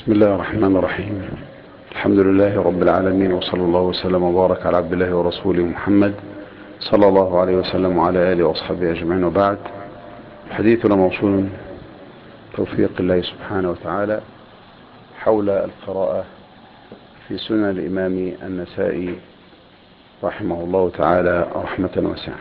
بسم الله الرحمن الرحيم. الحمد لله رب العالمين، وصلى الله وسلم وبارك على عبد الله ورسوله محمد صلى الله عليه وسلم وعلى آله وأصحابه أجمعين، وبعد. حديثنا موصول توفيق الله سبحانه وتعالى حول القراءة في سنن الإمام النسائي رحمه الله تعالى رحمة واسعة.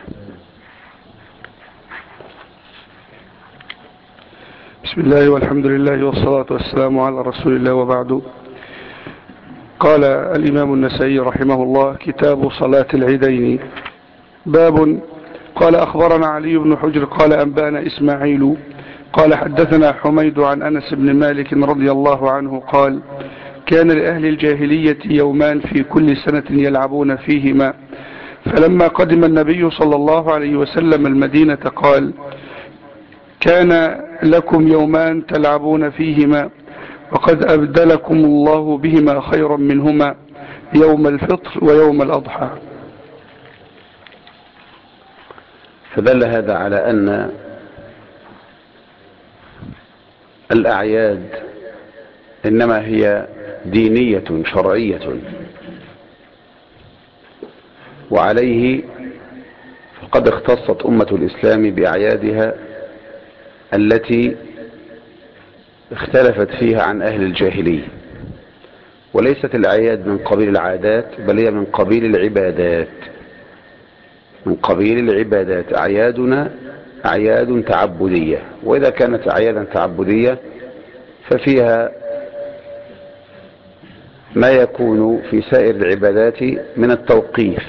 بسم الله والحمد لله والصلاة والسلام على رسول الله، وبعد. قال الإمام النسائي رحمه الله: كتاب صلاة العيدين. باب. قال: أخبرنا علي بن حجر قال: أنبأنا إسماعيل قال: حدثنا حميد عن أنس بن مالك رضي الله عنه قال: كان لأهل الجاهلية يومان في كل سنة يلعبون فيهما، فلما قدم النبي صلى الله عليه وسلم المدينة قال: كان لكم يومان تلعبون فيهما، وقد أبدلكم الله بهما خيرا منهما، يوم الفطر ويوم الأضحى. فدل هذا على أن الأعياد إنما هي دينية شرعية، وعليه فقد اختصت أمة الإسلام بأعيادها التي اختلفت فيها عن أهل الجاهلية، وليست الأعياد من قبيل العادات، بل هي من قبيل العبادات. من قبيل العبادات. أعيادنا أعياد تعبدية، وإذا كانت أعيادا تعبدية ففيها ما يكون في سائر العبادات من التوقيف،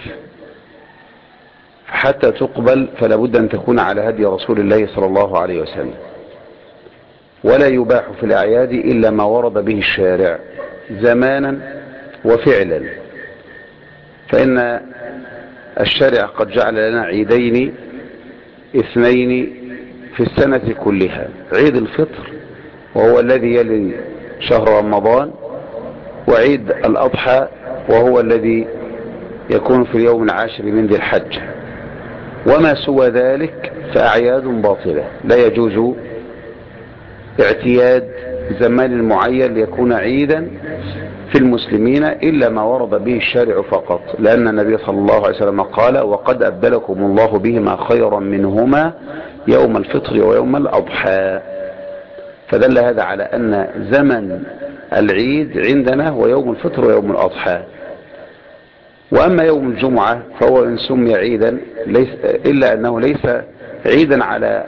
حتى تقبل فلا بد أن تكون على هدي رسول الله صلى الله عليه وسلم، ولا يباح في الأعياد إلا ما ورد به الشارع زمانا وفعلا. فإن الشارع قد جعل لنا عيدين اثنين في السنة كلها: عيد الفطر وهو الذي يلي شهر رمضان، وعيد الأضحى وهو الذي يكون في اليوم العاشر من ذي الحجة. وما سوى ذلك فأعياد باطلة، لا يجوز اعتياد زمان معين ليكون عيدا في المسلمين إلا ما ورد به الشارع فقط، لأن النبي صلى الله عليه وسلم قال: وقد أبدلكم الله بهما خيرا منهما، يوم الفطر ويوم الأضحى. فدل هذا على أن زمن العيد عندنا هو يوم الفطر ويوم الأضحى. وأما يوم الجمعة فهو إن سمي عيدا إلا أنه ليس عيدا على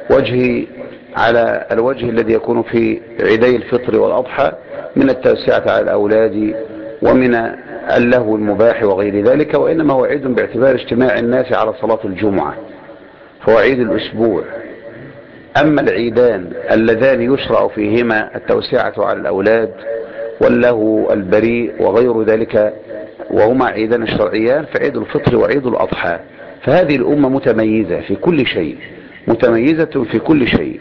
الوجه الذي يكون في عيدي الفطر والأضحى من التوسعة على الأولاد ومن اللهو المباح وغير ذلك، وإنما هو عيد باعتبار اجتماع الناس على صلاة الجمعة، فهو عيد الأسبوع. أما العيدان اللذان يشرع فيهما التوسعة على الأولاد واللهو البريء وغير ذلك، وهما عيدان الشرعيان، فعيد الفطر وعيد الأضحى. فهذه الأمة متميزة في كل شيء، متميزة في كل شيء.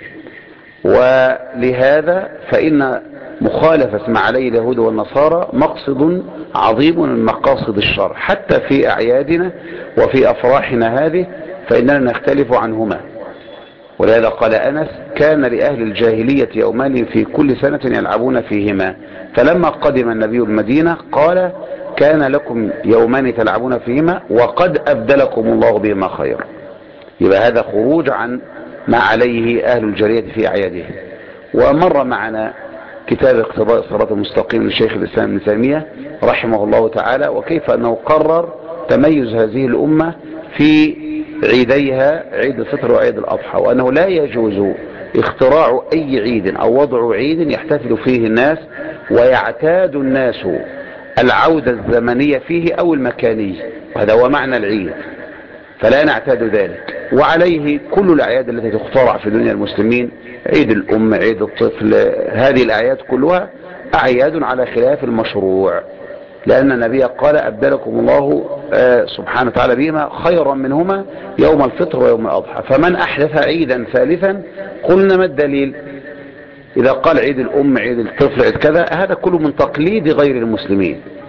ولهذا فإن مخالفة ما عليه اليهود والنصارى مقصد عظيم من مقاصد الشرع، حتى في أعيادنا وفي أفراحنا هذه فإننا نختلف عنهما. ولهذا قال أنس: كان لأهل الجاهلية يومان في كل سنة يلعبون فيهما، فلما قدم النبي المدينة قال: كان لكم يومان تلعبون فيهما، وقد أبدلكم الله بهما خير. يبقى هذا خروج عن ما عليه أهل الجاهلية في أعيادهم. ومر معنا كتاب اقتضاء الصراط المستقيم للشيخ الإسلام ابن تيمية رحمه الله تعالى، وكيف أنه قرر تميز هذه الأمة في عيديها، عيد الفطر وعيد الأضحى، وأنه لا يجوز اختراع أي عيد أو وضع عيد يحتفل فيه الناس ويعتاد الناس العودة الزمنية فيه أو المكانية، وهذا هو معنى العيد، فلا نعتاد ذلك. وعليه كل الأعياد التي تخترع في دنيا المسلمين: عيد الأم، عيد الطفل، هذه الأعياد كلها أعياد على خلاف المشروع، لأن النبي قال: أبدلكم الله سبحانه وتعالى بهما خيرا منهما، يوم الفطر ويوم الأضحى. فمن أحدث عيدا ثالثا قلنا ما الدليل؟ إذا قال عيد الأم، عيد الطفل، عيد كذا، هذا كله من تقليد غير المسلمين.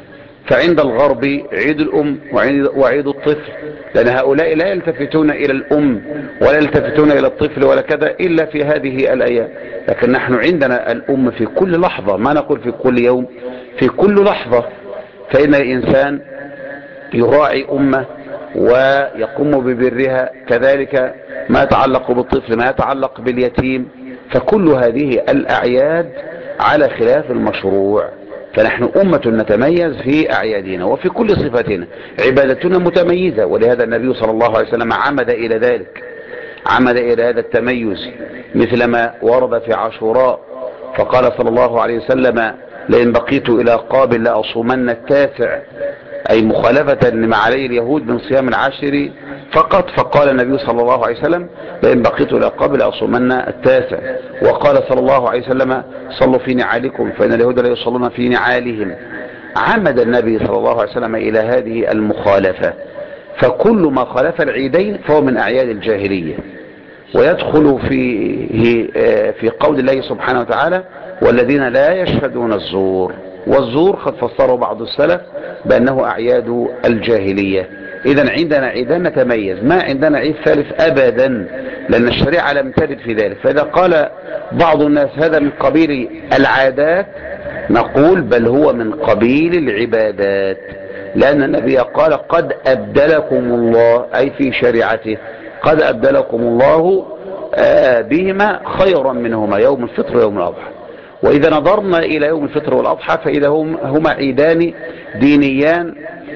فعند الغرب عيد الأم وعيد الطفل، لأن هؤلاء لا يلتفتون إلى الأم ولا يلتفتون إلى الطفل ولا كذا إلا في هذه الأيام. لكن نحن عندنا الأم في كل لحظة، ما نقول في كل يوم، في كل لحظة. فإن الإنسان يراعي أمه ويقوم ببرها، كذلك ما يتعلق بالطفل، ما يتعلق باليتيم. فكل هذه الأعياد على خلاف المشروع. فنحن أمة نتميز في أعيادنا وفي كل صفاتنا، عبادتنا متميزة، ولهذا النبي صلى الله عليه وسلم عمد إلى ذلك، عمد إلى هذا التميز، مثل ما ورد في عاشوراء فقال صلى الله عليه وسلم: لئن بقيت إلى قابل لأصومن التاسع، أي مخالفة لما عليه اليهود من صيام العاشر فقط. فقال النبي صلى الله عليه وسلم: لئن بقيت إلى قابل لأصومن التاسع. وقال صلى الله عليه وسلم: صلوا في نعالكم فإن اليهود لا يصلون في نعالهم. عمد النبي صلى الله عليه وسلم إلى هذه المخالفة. فكل ما خالف العيدين فهو من أعياد الجاهلية، ويدخل في قول الله سبحانه وتعالى: والذين لا يشهدون الزور. والزور قد فسره بعض السلف بأنه أعياد الجاهلية. إذا عندنا عيدان نتميز، ما عندنا عيد ثالث أبدا، لأن الشريعة لم ترد في ذلك. فإذا قال بعض الناس هذا من قبيل العادات، نقول بل هو من قبيل العبادات، لأن النبي قال: قد أبدلكم الله، أي في شريعته قد أبدلكم الله بهما خيرا منهما، يوم الفطر ويوم الأضحى. وإذا نظرنا إلى يوم الفطر والأضحى فإذا هما عيدان دينيان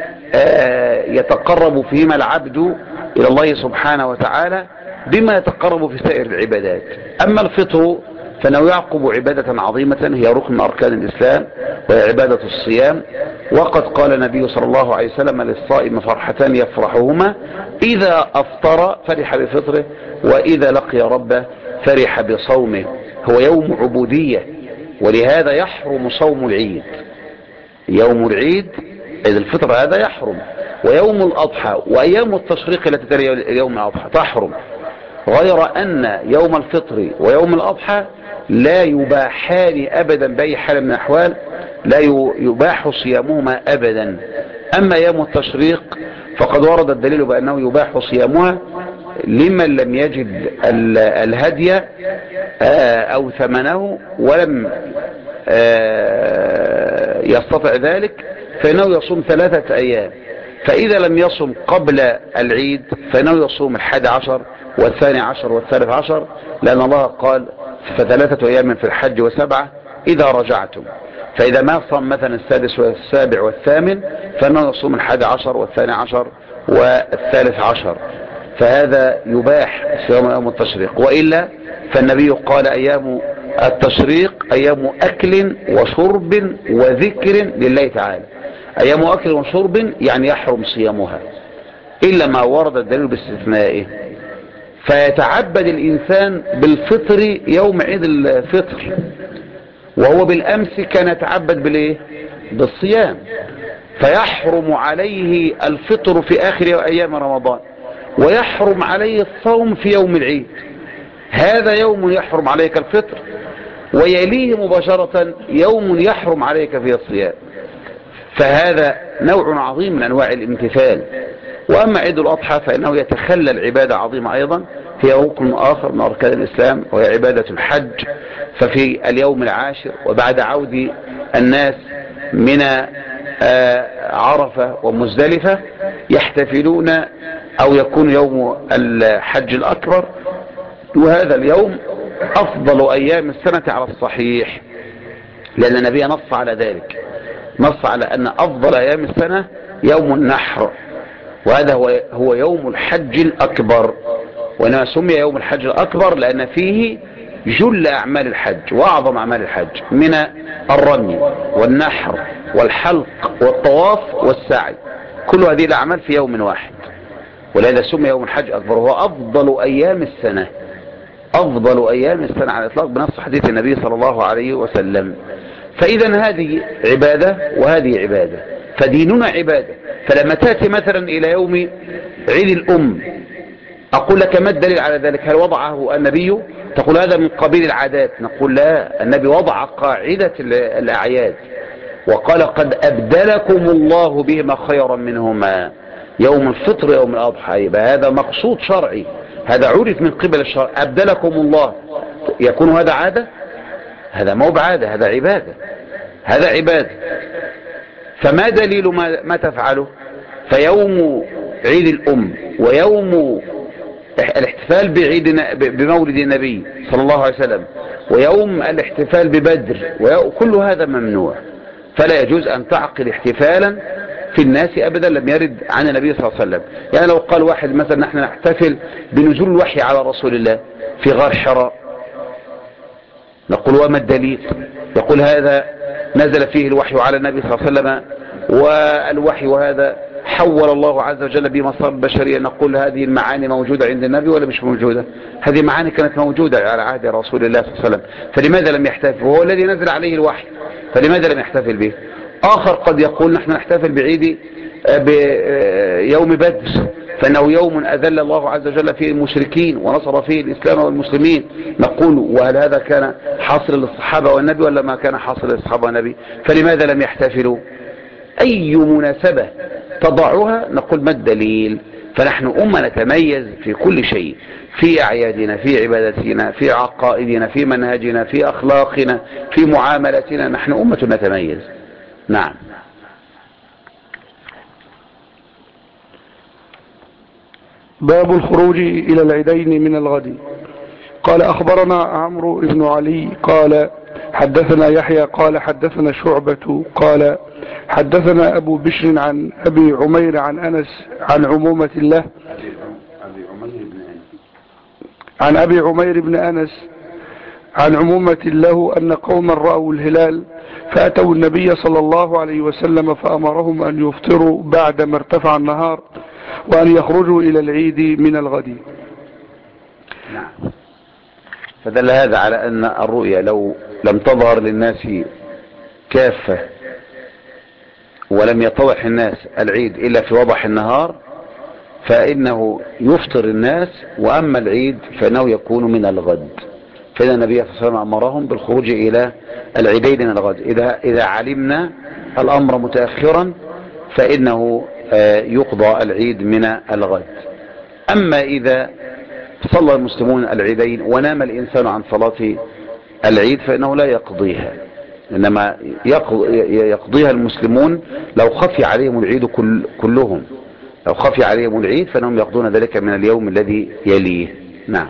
يتقرب فيهما العبد إلى الله سبحانه وتعالى بما يتقرب في سائر العبادات. أما الفطر فإنه يعقب عبادة عظيمة هي ركن من أركان الإسلام، وهي عبادة الصيام. وقد قال النبي صلى الله عليه وسلم: للصائم فرحتان يفرحهما، إذا أفطر فرح بفطره، وإذا لقي ربه فرح بصومه. هو يوم عبودية، ولهذا يحرم صوم العيد. يوم العيد عيد الفطر هذا يحرم، ويوم الأضحى وأيام التشريق التي تلي يوم الأضحى تحرم، غير أن يوم الفطر ويوم الأضحى لا يباحان أبدا بأي حال من الأحوال، لا يباح صيامهما أبدا. أما يوم التشريق فقد ورد الدليل بأنه يباح صيامها لمن لم يجد الهدي أو ثمنه ولم يستطع ذلك، فإنه يصوم 3 أيام. فإذا لم يصم قبل العيد فإنه يصوم 11 و12 و13، لأن الله قال: ف3 أيام في الحج و7 إذا رجعتم. فإذا ما صام مثلا 6 و7 و8 فإنه يصوم 11 و12 و13. فهذا يباح صيام يوم التشريق. وإلا فالنبي قال: أيام التشريق أيام أكل وشرب وذكر لله تعالى. أيام أكل وشرب يعني يحرم صيامها إلا ما ورد الدليل باستثنائه. فيتعبد الإنسان بالفطر يوم عيد الفطر، وهو بالأمس كان يتعبد بالإيه؟ بالصيام، فيحرم عليه الفطر في آخر أيام رمضان، ويحرم عليه الصوم في يوم العيد. هذا يوم يحرم عليك الفطر، ويليه مباشرة يوم يحرم عليك فيه الصيام. فهذا نوع عظيم من أنواع الامتثال. وأما عيد الأضحى فإنه يتخلل عبادة عظيمة أيضا، هي ركن آخر من أركان الإسلام، وهي عبادة الحج. ففي اليوم العاشر وبعد عود الناس من عرفة ومزدلفة يحتفلون أو يكون يوم الحج الأكبر، وهذا اليوم أفضل أيام السنة على الصحيح، لأن النبي نص على ذلك، نص على أن أفضل أيام السنة يوم النحر، وهذا هو يوم الحج الأكبر. وإنما سمي يوم الحج الأكبر لأن فيه جل أعمال الحج وأعظم أعمال الحج من الرمي والنحر والحلق والطواف والسعي، كل هذه الأعمال في يوم واحد، ولهذا سمي يوم الحج الأكبر. هو أفضل أيام السنة، أفضل أيام السنة على الإطلاق بنص حديث النبي صلى الله عليه وسلم. فإذا هذه عبادة وهذه عبادة، فديننا عبادة. فلما تأتي مثلا إلى يوم عيد الأم أقول لك ما الدليل على ذلك؟ هل وضعه النبي؟ تقول هذا من قبيل العادات. نقول لا، النبي وضع قاعدة الأعياد، وقال قد أبدلكم الله بهما خيرا منهما يوم الفطر يوم الأضحى. يبقى هذا مقصود شرعي، هذا عرف من قبل الشرع. أبدلكم الله، يكون هذا عادة؟ هذا مو بعادة، هذا عبادة، هذا عبادة. فما دليل ما تفعله؟ فيوم عيد الأم ويوم الاحتفال بمولد النبي صلى الله عليه وسلم ويوم الاحتفال ببدر كل هذا ممنوع. فلا يجوز أن تعقد احتفالا في الناس أبدا، لم يرد عن النبي صلى الله عليه وسلم. يعني لو قال واحد مثلا نحن نحتفل بنزول الوحي على رسول الله في غار حراء، نقول وما الدليل؟ يقول هذا نزل فيه الوحي على النبي صلى الله عليه وسلم، والوحي وهذا حول الله عز وجل بمصاب البشرية. نقول هذه المعاني موجودة عند النبي ولا مش موجودة؟ هذه معاني كانت موجودة على عهد رسول الله صلى الله عليه وسلم، فلماذا لم يحتفل؟ وهو الذي نزل عليه الوحي، فلماذا لم يحتفل به؟ آخر قد يقول نحن نحتفل بعيد بيوم بدر فإنه يوم أذل الله عز وجل فيه المشركين ونصر فيه الإسلام والمسلمين. نقول وهل هذا كان حاصل للصحابة والنبي ولا ما كان حاصل للصحابة والنبي؟ فلماذا لم يحتفلوا؟ أي مناسبة تضعها نقول ما الدليل؟ فنحن أمة نتميز في كل شيء، في أعيادنا، في عبادتنا، في عقائدنا، في منهجنا، في أخلاقنا، في معاملتنا، نحن أمة نتميز. نعم. باب الخروج إلى العيدين من الغد. قال أخبرنا عمرو بن علي قال حدثنا يحيى قال حدثنا شعبة قال حدثنا أبو بشر عن أبي عمير عن أنس عن عمومة الله عن أبي عمير بن أنس عن عمومة له أن قوما رأوا الهلال فأتوا النبي صلى الله عليه وسلم فأمرهم أن يفطروا بعدما ارتفع النهار وأن يخرجوا إلى العيد من الغد. نعم. فدل هذا على أن الرؤيا لو لم تظهر للناس كافة ولم يتضح الناس العيد إلا في وضح النهار فإنه يفطر الناس، وأما العيد فإنه يكون من الغد. فإن النبي صلى الله عليه وسلم أمرهم بالخروج إلى العيدين من الغد. إذا علمنا الأمر متأخرا فإنه يقضى العيد من الغد. أما إذا صلى المسلمون العيدين ونام الإنسان عن صلاة العيد فإنه لا يقضيها، إنما يقضيها المسلمون لو خفي عليهم العيد كلهم. لو خفي عليهم العيد فإنهم يقضون ذلك من اليوم الذي يليه. نعم.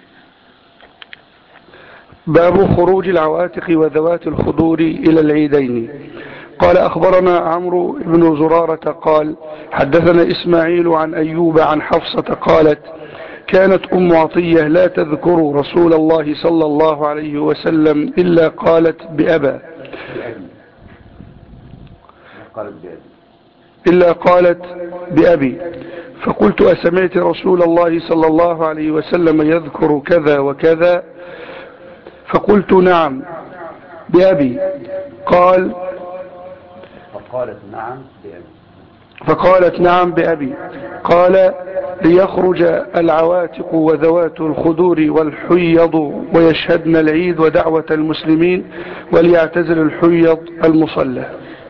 باب خروج العواتق وذوات الخدور إلى العيدين. قال أخبرنا عمرو بن زرارة قال حدثنا إسماعيل عن أيوب عن حفصة قالت كانت أم عطية لا تذكر رسول الله صلى الله عليه وسلم إلا قالت بأبا إلا قالت بأبي، فقلت أسمعت رسول الله صلى الله عليه وسلم يذكر كذا وكذا؟ فقلت نعم بأبي. فقالت نعم بأبي. قال ليخرج العواتق وذوات الخدور والحيض ويشهدن العيد ودعوة المسلمين وليعتزل الحيض المصلى.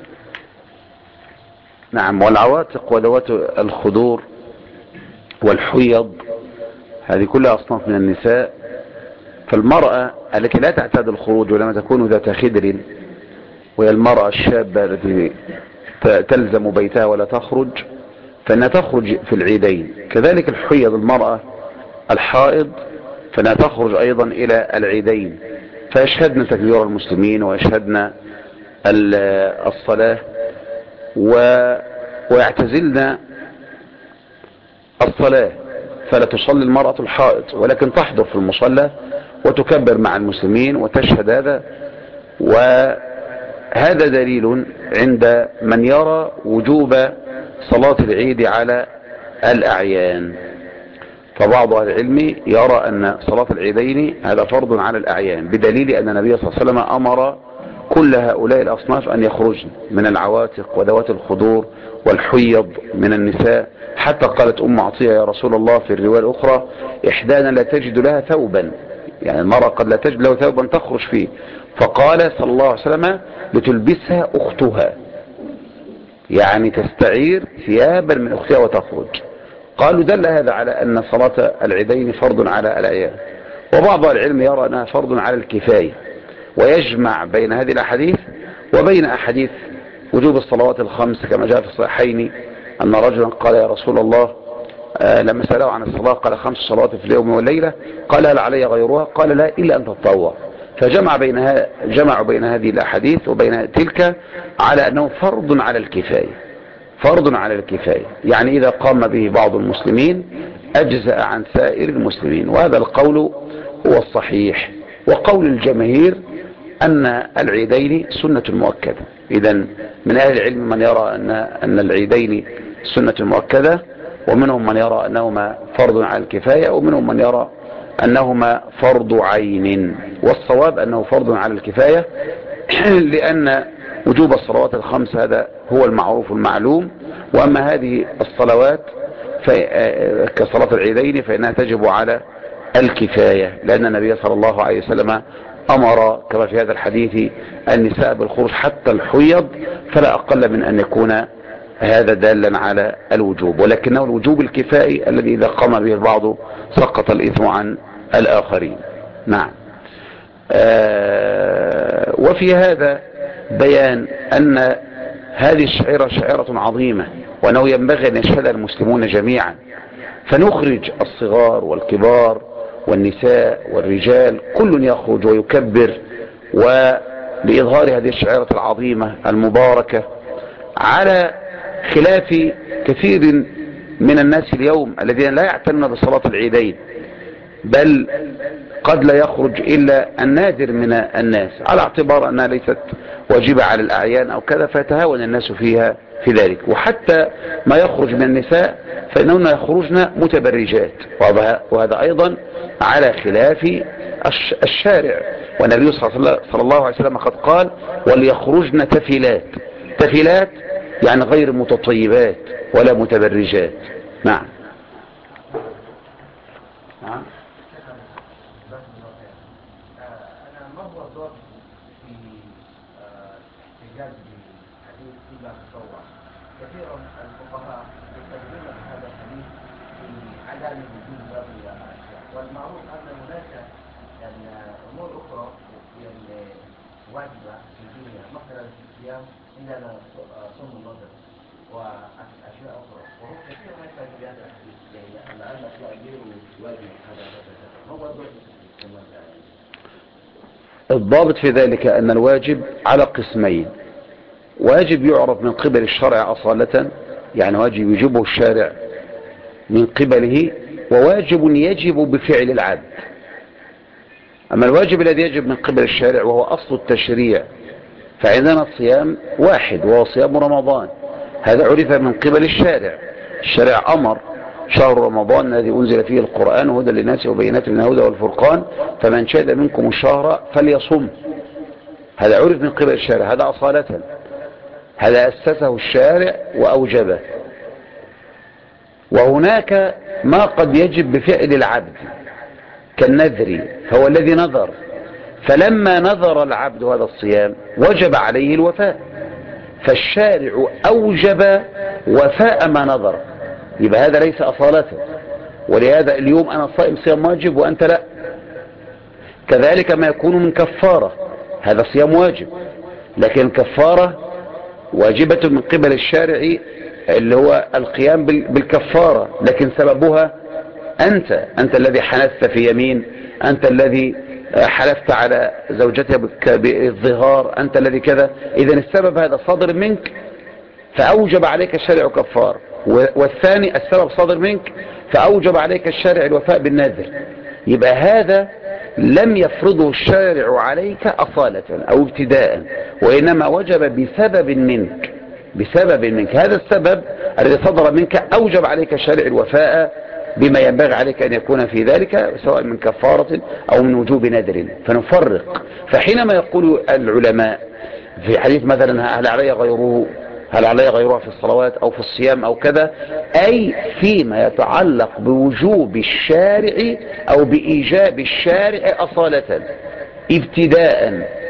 نعم. والعواتق وذوات الخدور والحيض هذه كلها أصناف من النساء. فالمرأة التي لا تعتاد الخروج ولما تكون ذات خدر وهي المرأة الشابة التي تلزم بيتها ولا تخرج فإنها تخرج في العيدين. كذلك الحيض المرأة الحائض فإنها تخرج أيضا إلى العيدين، فيشهدن تكبير المسلمين ويشهدن الصلاة ويعتزلن الصلاة، فلا تصلي المرأة الحائض ولكن تحضر في المصلى وتكبر مع المسلمين وتشهد هذا. وهذا دليل عند من يرى وجوب صلاة العيد على الأعيان. فبعض أهل العلم يرى أن صلاة العيدين هذا فرض على الأعيان، بدليل أن النبي صلى الله عليه وسلم أمر كل هؤلاء الأصناف أن يخرجن من العواتق وذوات الخدور والحيض من النساء. حتى قالت أم عطية يا رسول الله في الرواية الأخرى إحدانا لا تجد لها ثوبا، يعني المرأة قد لا تجد له ثوبا تخرج فيه، فقال صلى الله عليه وسلم لتلبسها أختها، يعني تستعير ثيابا من أختها وتخرج. قالوا دل هذا على أن صلاة العيدين فرض على الأعيان، وبعض العلم يرى أنها فرض على الكفاية، ويجمع بين هذه الأحاديث وبين أحاديث وجوب الصلوات الخمس كما جاء في الصحيحين أن رجلا قال يا رسول الله لما سأله عن الصلاة قال 5 صلوات في اليوم والليلة، قال هل علي غيرها؟ قال لا إلا أن تتطوع. جمعوا بين هذه الأحاديث وبين تلك على أنه فرض على الكفاية، فرض على الكفاية، يعني إذا قام به بعض المسلمين أجزأ عن سائر المسلمين، وهذا القول هو الصحيح. وقول الجماهير أن العيدين سنة مؤكدة. إذا من أهل العلم من يرى أن العيدين سنة مؤكدة، ومنهم من يرى أنهما فرض على الكفاية، ومنهم من يرى أنهما فرض عين، والصواب أنه فرض على الكفاية لأن وجوب الصلوات الخمس هذا هو المعروف المعلوم، وأما هذه الصلوات كصلاة العيدين فإنها تجب على الكفاية، لأن النبي صلى الله عليه وسلم أمر كما في هذا الحديث النساء بالخروج حتى الحيض، فلا أقل من أن يكون هذا دالا على الوجوب، ولكنه الوجوب الكفائي الذي إذا قام به البعض سقط الإثم عن الآخرين. نعم. وفي هذا بيان أن هذه الشعيرة شعيرة عظيمة، وأنه ينبغي أن يشهدها المسلمون جميعا، فنخرج الصغار والكبار والنساء والرجال كل يخرج ويكبر ولإظهار هذه الشعيرة العظيمة المباركة، على خلاف كثير من الناس اليوم الذين لا يعتنون بصلاة العيدين، بل قد لا يخرج إلا النادر من الناس على اعتبار أنها ليست واجبة على الأعيان أو كذا، فيتهاون الناس فيها في ذلك. وحتى ما يخرج من النساء فإنهن يخرجن متبرجات، وهذا أيضا على خلاف الشارع، والنبي صلى الله عليه وسلم قد قال وليخرجن تفلات. تفلات يعني غير متطيبات ولا متبرجات. نعم. نعم. ما هو الضابط في إيجاد حديث إلا تطوع؟ كثير الفقهاء يستخدمون هذا الحديث في عدم وجود باب الأشياء، والمعروف أن هناك أمور أخرى واجبة في الدنيا، مثلا الصيام عندنا صوم النظر وأشياء أخرى، وهو كثير ما يحتاج إلى هذا الحديث، يعني لأن التأجير واجب هذا هو الضابط في الضابط في ذلك أن الواجب على قسمين: واجب يعرف من قبل الشرع أصالة، يعني واجب يجبه الشارع من قبله، وواجب يجب بفعل العبد. أما الواجب الذي يجب من قبل الشارع وهو أصل التشريع، فعندنا الصيام واحد وهو صيام رمضان، هذا عرف من قبل الشارع. الشارع أمر شهر رمضان الذي أنزل فيه القرآن هدى للناس وبينات من الهدى والفرقان فمن شهد منكم الشهر فليصم، هذا عرف من قبل الشارع، هذا أصالة، هذا أسسه الشارع وأوجبه. وهناك ما قد يجب بفعل العبد كالنذر، فهو الذي نذر، فلما نذر العبد هذا الصيام وجب عليه الوفاء، فالشارع أوجب وفاء ما نذر، يبقى هذا ليس أصالة. ولهذا اليوم أنا صائم صيام واجب وأنت لا. كذلك ما يكون من كفارة، هذا صيام واجب، لكن الكفارة واجبة من قبل الشارع اللي هو القيام بالكفارة، لكن سببها أنت الذي حنثت في يمين، أنت الذي حلفت على زوجتك بالظهار، أنت الذي كذا، إذن السبب هذا صادر منك فأوجب عليك الشارع كفار. والثاني السبب صادر منك فأوجب عليك الشارع الوفاء بالنذر، يبقى هذا لم يفرضه الشارع عليك أصالة أو ابتداء، وإنما وجب بسبب منك. هذا السبب الذي صدر منك أوجب عليك الشارع الوفاء بما ينبغي عليك أن يكون في ذلك، سواء من كفارة أو من وجوب نذر. فنفرق. فحينما يقول العلماء في حديث مثلا هل علي غيرها في الصلوات أو في الصيام أو كذا، أي فيما يتعلق بوجوب الشارع أو بإيجاب الشارع أصالة ابتداء،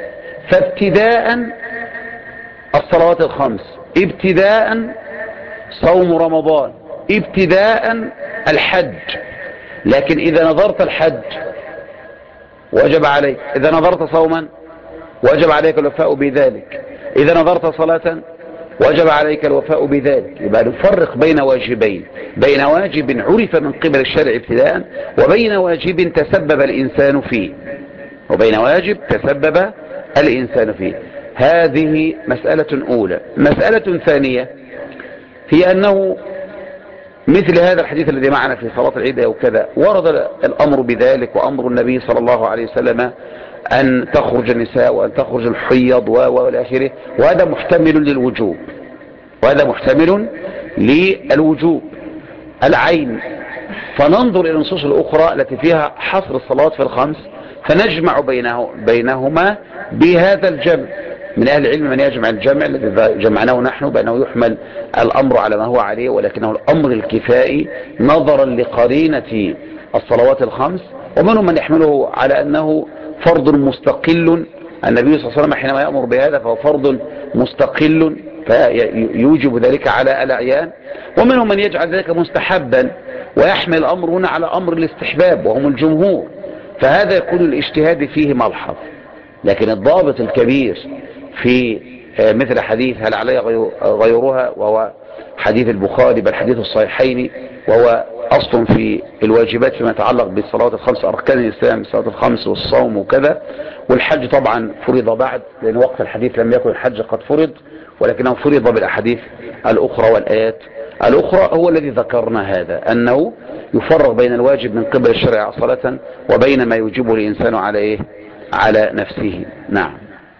فابتداء الصلوات الخمس، ابتداء صوم رمضان، ابتداء الحج. لكن إذا نظرت الحج وجب عليك، إذا نظرت صوما وجب عليك الوفاء بذلك، إذا نظرت صلاة وجب عليك الوفاء بذلك. يبقى نفرق بين واجبين، بين واجب عرف من قبل الشرع ابتداء، وبين واجب تسبب الإنسان فيه، وبين واجب تسبب الإنسان فيه. هذه مسألة أولى. مسألة ثانية هي أنه مثل هذا الحديث الذي معنا في صلاة العيد أو كذا، ورد الأمر بذلك، وأمر النبي صلى الله عليه وسلم أن تخرج النساء وأن تخرج الحيض وإلى آخره، وهذا محتمل للوجوب، وهذا محتمل للوجوب العين. فننظر إلى النصوص الأخرى التي فيها حصر الصلوات في الخمس، فنجمع بينهما بهذا الجمع. من أهل العلم من يجمع الجمع الذي جمعناه نحن بأنه يحمل الأمر على ما هو عليه، ولكنه الأمر الكفائي نظرا لقرينة الصلوات الخمس. ومنهم من يحمله على أنه فرض مستقل، النبي صلى الله عليه وسلم حينما يأمر بهذا فهو فرض مستقل فيوجب ذلك على الأعيان. ومنهم من يجعل ذلك مستحبا ويحمل الأمر هنا على أمر الاستحباب وهم الجمهور، فهذا يكون الاجتهاد فيه ملحظ. لكن الضابط الكبير في مثل حديث هل علي غيرها، وهو حديث البخاري بل حديث الصحيحين، وهو أصل في الواجبات فيما يتعلق بالصلوات الخمس، أركان الإسلام الصلوات الخمس والصوم وكذا. والحج طبعا فرض بعد، لأن وقت الحديث لم يكن الحج قد فرض، ولكنه فرض بالأحاديث الأخرى والآيات الأخرى. هو الذي ذكرنا هذا، أنه يفرق بين الواجب من قبل الشرع صلاة وبين ما يوجبه الإنسان على إيه؟ على نفسه. نعم.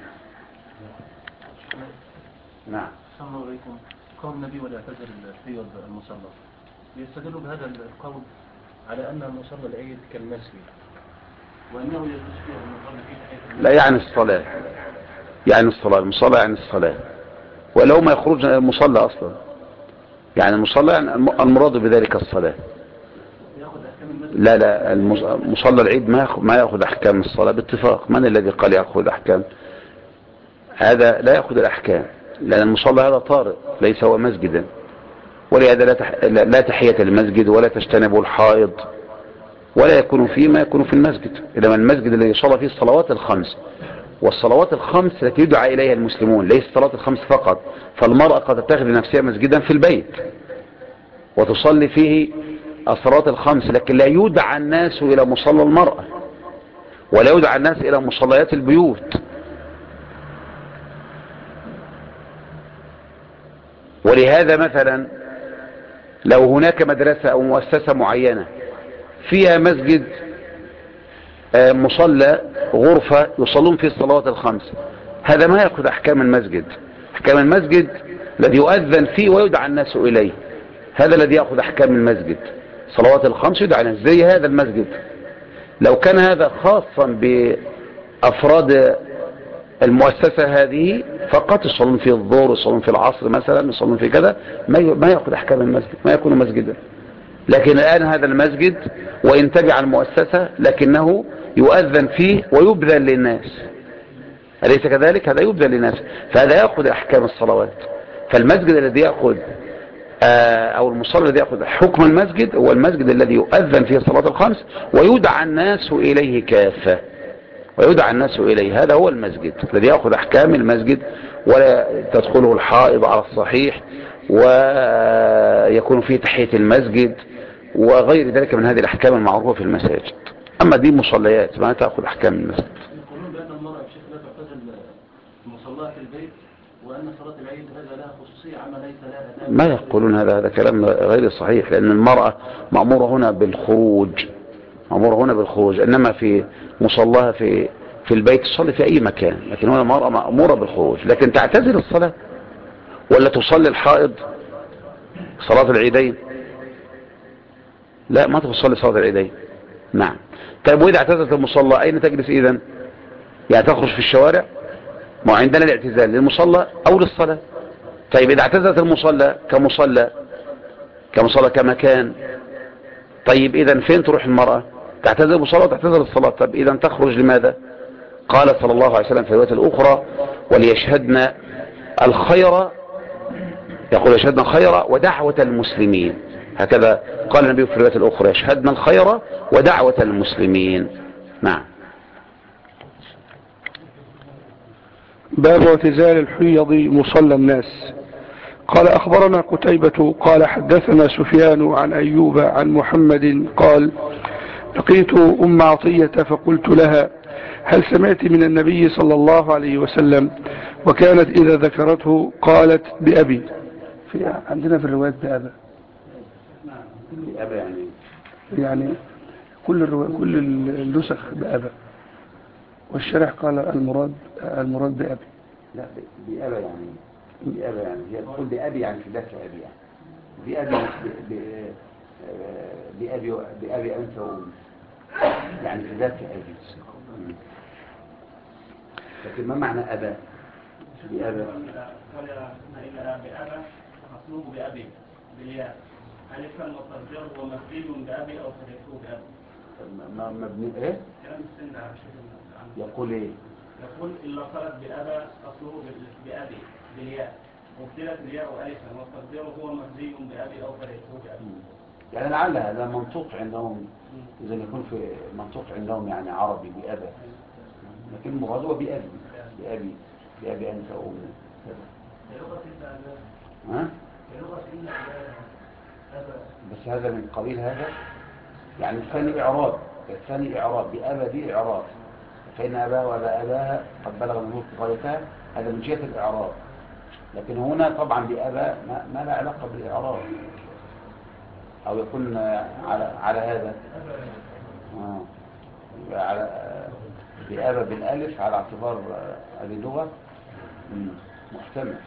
نعم. السلام عليكم. قول النبي ولا يعتذر الحيض المصلى، يستدل بهذا القول على أن مصلى العيد كالمسجد، وأنه يجوز فيه المصلى فيه. لا يعني الصلاة، يعني الصلاة، المصلى يعني الصلاة، ولو ما يخرج المصلى أصلا، يعني المصلى يعني المراد بذلك الصلاة. لا لا، مصلى العيد ما يأخذ أحكام الصلاة باتفاق. من الذي قال يأخذ أحكام؟ هذا لا يأخذ الأحكام، لأن المصلى هذا طارئ ليس هو مسجدا، ولهذا لا تحية للمسجد ولا تجتنب الحائض، ولا يكون فيه ما يكون في المسجد، إنما المسجد الذي يصلى فيه الصلوات الخمس، والصلوات الخمس التي يدعى إليها المسلمون، ليس الصلوات الخمس فقط. فالمرأة قد تتخذ لنفسها مسجدا في البيت وتصلي فيه الصلوات الخمس، لكن لا يدعى الناس إلى مصلى المرأة، ولا يدعى الناس إلى مصليات البيوت. ولهذا مثلا لو هناك مدرسة أو مؤسسة معينة فيها مسجد، مصلى، غرفة يصلون فيه الصلوات الخمس، هذا ما يأخذ أحكام المسجد. أحكام المسجد الذي يؤذن فيه ويدعى الناس إليه، هذا الذي يأخذ أحكام المسجد. صلوات الخمس يدعى الناس زي هذا المسجد. لو كان هذا خاصا بأفراد المؤسسة هذه فقط، يصلون في الظهر، يصلون في العصر مثلا، يصلون في كذا، ما يأخذ أحكام المسجد، ما يكون مسجدا. لكن الآن هذا المسجد وإن تبع المؤسسة لكنه يؤذن فيه ويبذل للناس، أليس كذلك؟ هذا يبذل للناس، فهذا يأخذ أحكام الصلوات. فالمسجد الذي يأخذ أو المصلى الذي يأخذ حكم المسجد هو المسجد الذي يؤذن فيه الصلاة الخمس ويدعى الناس إليه كافة، ويدعى الناس إليه. هذا هو المسجد الذي يأخذ أحكام المسجد، ولا تدخله الحائض على الصحيح، ويكون فيه تحية المسجد وغير ذلك من هذه الأحكام المعروفة في المساجد. أما دي مصليات ما تأخذ أحكام المسجد. يقولون بأن المرأة بشكل لا تعتزل المصلاة في البيت، وأن صلاة العيد هذا لها خصوصية عما ليس لها أداء. ما يقولون هذا كلام غير صحيح، لأن المرأة مأمورة هنا بالخروج، مأمورة هنا بالخروج، إنما في مصلاها في البيت تصلي في أي مكان، لكن هنا المرأة مأمورة بالخروج. لكن تعتزل الصلاة ولا تصلي الحائض صلاة العيدين؟ لا، ما تصلي صلاة العيدين. نعم. طيب وإذا اعتزلت المصلى أين تجلس إذن؟ يعني تخرج في الشوارع؟ ما عندنا الاعتزال للمصلى أو للصلاة. طيب إذا اعتزلت المصلى كمصلى كمكان، طيب إذن فين تروح المرأة؟ تعتزل المصلى وتعتزل الصلاة. طيب إذن تخرج لماذا؟ قال صلى الله عليه وسلم في الرواية الأخرى وليشهدنا الخير، يقول يشهدنا الخير ودعوة المسلمين، هكذا قال النبي في الرواية الأخرى يشهدنا الخير ودعوة المسلمين. نعم. باب اعتزال الحيض مصلى الناس. قال أخبرنا قتيبة قال حدثنا سفيان عن أيوب عن محمد قال لقيت أم عطية فقلت لها هل سمعت من النبي صلى الله عليه وسلم؟ وكانت إذا ذكرته قالت بأبي. عندنا في الروايات بأبا، يعني كل النسخ بأبا، والشرح قال المراد بأبي. لا بأبا يعني هي تقول بأبي يعني في ذات أبي، يعني بأبي أنت وأمي، يعني في ذات أبي. لكن ما معنى أبا؟ بأبا بأبا مطلوب بأبي بالياء، ألفا وترجر ومبني بأبي أو تركه بأبي. مبني إيه؟ كلام السنة على شكل يقول إيه؟ يقول إلا صارت بأبا أصله بأبي بالياء، وابتلت الياء ألفا وترجر هو مبني بأبي أو تركه بأبي. يعني لعل هذا منطوق عندهم، إذا يكون في منطوق عندهم يعني عربي بأبا، لكن المراد هو بأبي أنت وأمي. ها؟ بس هذا من قبيل هذا، يعني الثاني إعراب بأبا دي إعراب، فإن أباه وأبا أباها قد بلغ من نطق غايتها، هذا من جهة الإعراب. لكن هنا طبعا بأبا ما لا علاقة بالإعراب، أو يكون على هذا على بأبا بالألف على اعتبار هذه اللغة محتمل.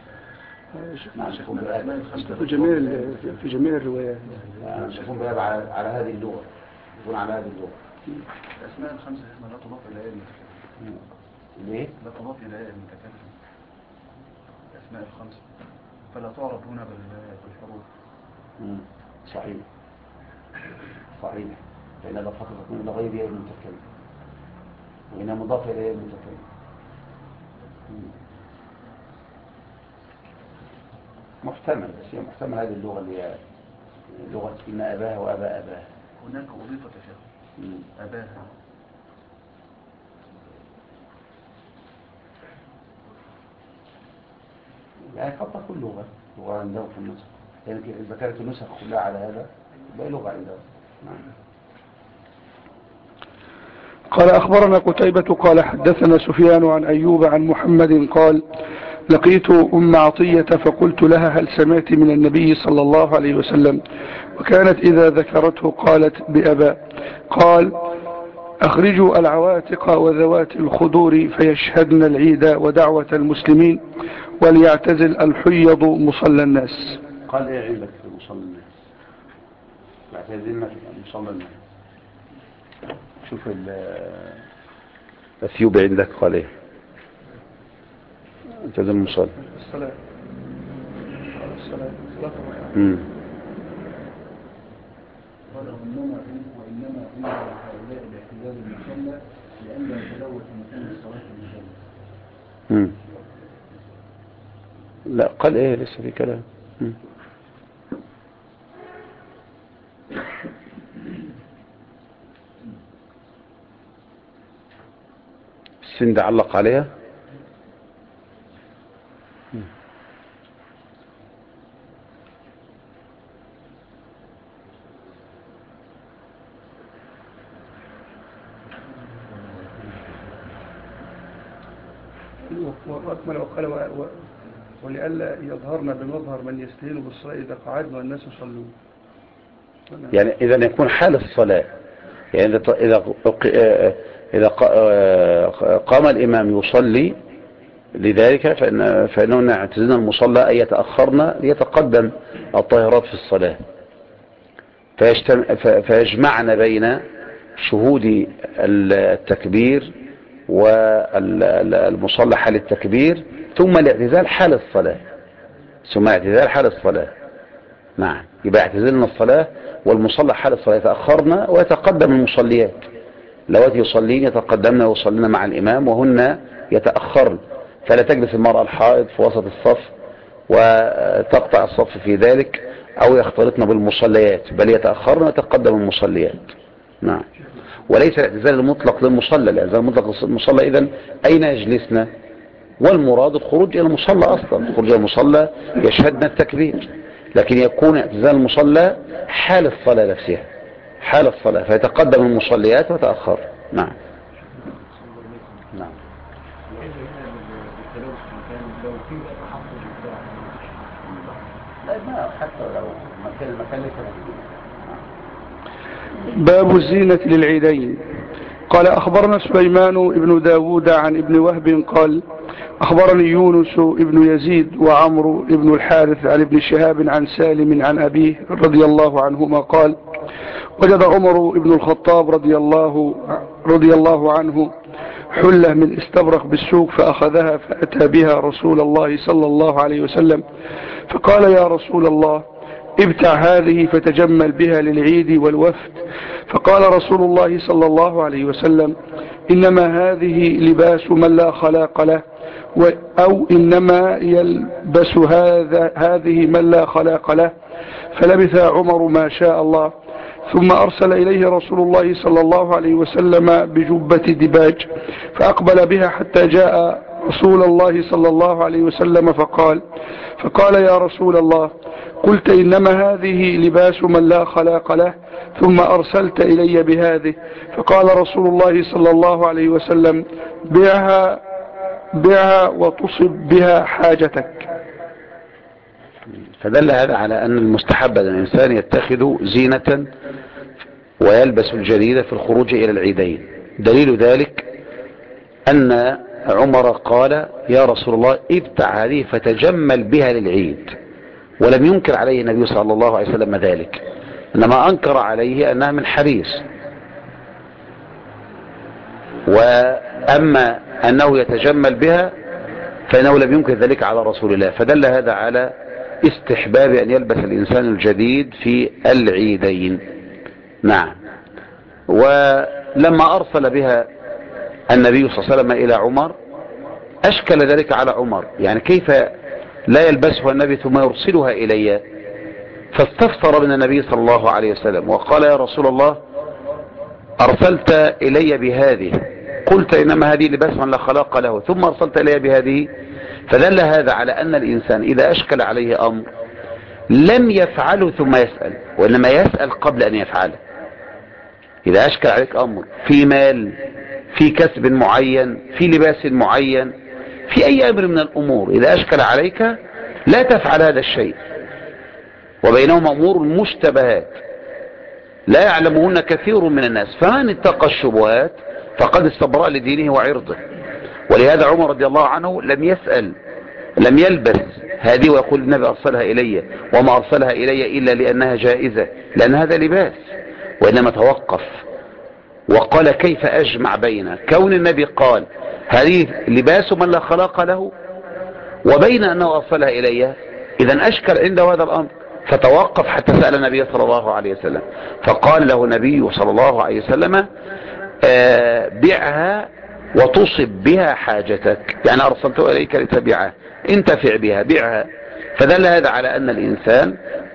في جميع الروايات يكون بأبا على هذه اللغة، يكون على هذه اللغة. الأسماء الخمسة لا تضاف إلى آية المتكلم. ليه؟ لا تضاف إلى آية المتكلم الأسماء الخمسة، فلا تعرف هنا بالحروف. صحيح فإن ضفتها تكون إلى غير آية المتكلم، وإنها مضافة إلى آية المتكلم. محتمل، بس هي محتمل هذه اللغة اللي هي لغة إن أباها وأبا أباها. هناك أضيفة فيها أباها. يعني قد تكون لغة عندهم في النسخ، يعني إذا كانت النسخ كلها على هذا يبقى لغة عندهم. قال أخبرنا قتيبة قال حدثنا سفيان عن أيوب عن محمد قال لقيت أم عطية فقلت لها هل سمعت من النبي صلى الله عليه وسلم؟ وكانت إذا ذكرته قالت بأبا. قال أخرجوا العواتق وذوات الخدور فيشهدن العيد ودعوة المسلمين وليعتزل الحيض مصلى الناس. قال إيه عندك في مصلى الناس؟ يعتزلنا في مصلى الناس. شوف الثيوب عندك قال إيه؟ اعتزل المصلى. الصلاة. قال وإنما عند هؤلاء الاعتزال المصلى لأن يتلوث مكان الصلاة بالجنة. لا قال ايه لسه في كلام. السند علق عليها. وأكمل وقال ولئلا يظهرنا بمظهر من يستهين بالصلاة إذا قعدنا والناس يصلون. يعني إذا يكون حال الصلاة، يعني إذا قام الإمام يصلي لذلك فإنه اعتزلنا المصلى أن يتأخرنا ليتقدم الطاهرات في الصلاة، فيجمعنا بين شهود التكبير والمصلى حال التكبير ثم الاعتزال حال الصلاة. نعم، يبقى اعتزلنا الصلاة والمصلى حال الصلاة، يتأخرنا ويتقدم المصليات اللواتي يصلين يتقدمن ويصلين مع الإمام وهن يتأخرن، فلا تجلس المرأة الحائض في وسط الصف وتقطع الصف في ذلك أو يختلطن بالمصليات، بل يتأخرن ويتقدم المصليات. نعم. وليس الاعتزال المطلق للمصلى، الاعتزال المطلق للمصلى إذن أين يجلسنا؟ والمراد الخروج إلى المصلى أصلا، الخروج إلى المصلى يشهدنا التكبير، لكن يكون اعتزال المصلى حال الصلاة نفسها، حال الصلاة، فيتقدم المصليات وتأخر. نعم. نعم. لا حتى لو المكان ليس باب الزينة للعيدين. قال أخبرنا سليمان بن داود عن ابن وهب قال أخبرني يونس بن يزيد وعمرو بن الحارث عن ابن شهاب عن سالم عن أبيه رضي الله عنهما قال وجد عمر بن الخطاب رضي الله عنه حلة من استبرق بالسوق فأخذها فأتى بها رسول الله صلى الله عليه وسلم فقال يا رسول الله ابتع هذه فتجمل بها للعيد والوفد. فقال رسول الله صلى الله عليه وسلم إنما هذه لباس من لا خلاق له، أو إنما يلبس هذه من لا خلاق له. فلبث عمر ما شاء الله، ثم أرسل إليه رسول الله صلى الله عليه وسلم بجبة دباج فأقبل بها حتى جاء رسول الله صلى الله عليه وسلم فقال يا رسول الله قلت إنما هذه لباس من لا خلاق له، ثم أرسلت إلي بهذه. فقال رسول الله صلى الله عليه وسلم بيعها وتصب بها حاجتك. فدل هذا على أن المستحب أن الإنسان يتخذ زينة ويلبس الجديد في الخروج إلى العيدين. دليل ذلك أن عمر قال يا رسول الله ابتع هذه فتجمل بها للعيد، ولم ينكر عليه النبي صلى الله عليه وسلم ذلك، إنما أنكر عليه أنها من حرير. وأما أنه يتجمل بها فإنه لم ينكر ذلك على رسول الله، فدل هذا على استحباب أن يلبس الإنسان الجديد في العيدين. نعم. ولما أرسل بها النبي صلى الله عليه وسلم إلى عمر أشكل ذلك على عمر، يعني كيف لا يلبسها النبي ثم يرسلها إلي؟ فاستفسر من النبي صلى الله عليه وسلم وقال يا رسول الله أرسلت إلي بهذه، قلت إنما هذه لباس من لا خلاق له، ثم أرسلت إلي بهذه. فدل هذا على أن الإنسان إذا أشكل عليه أمر لم يفعله ثم يسأل، وإنما يسأل قبل أن يفعله. إذا أشكل عليك أمر في مال، في كسب معين، في لباس معين، في أي أمر من الأمور، إذا أشكل عليك لا تفعل هذا الشيء، وبينهما أمور مشتبهات لا يعلمهن كثير من الناس، فمن اتقى الشبهات فقد استبرأ لدينه وعرضه. ولهذا عمر رضي الله عنه لم يسأل، لم يلبس هذه ويقول النبي أرسلها إلي، وما أرسلها إلي إلا لأنها جائزة، لأن هذا لباس، وإنما توقف وقال كيف أجمع بين كون النبي قال هذه لباس من لا خلاق له وبين أنه أرسلها إلي، إذن أشكل عنده هذا الأمر، فتوقف حتى سأل النبي صلى الله عليه وسلم، فقال له النبي صلى الله عليه وسلم بيعها وتصب بها حاجتك، يعني أرسلته إليك لتبيعها، انتفع بها، بيعها. فدل هذا على أن الإنسان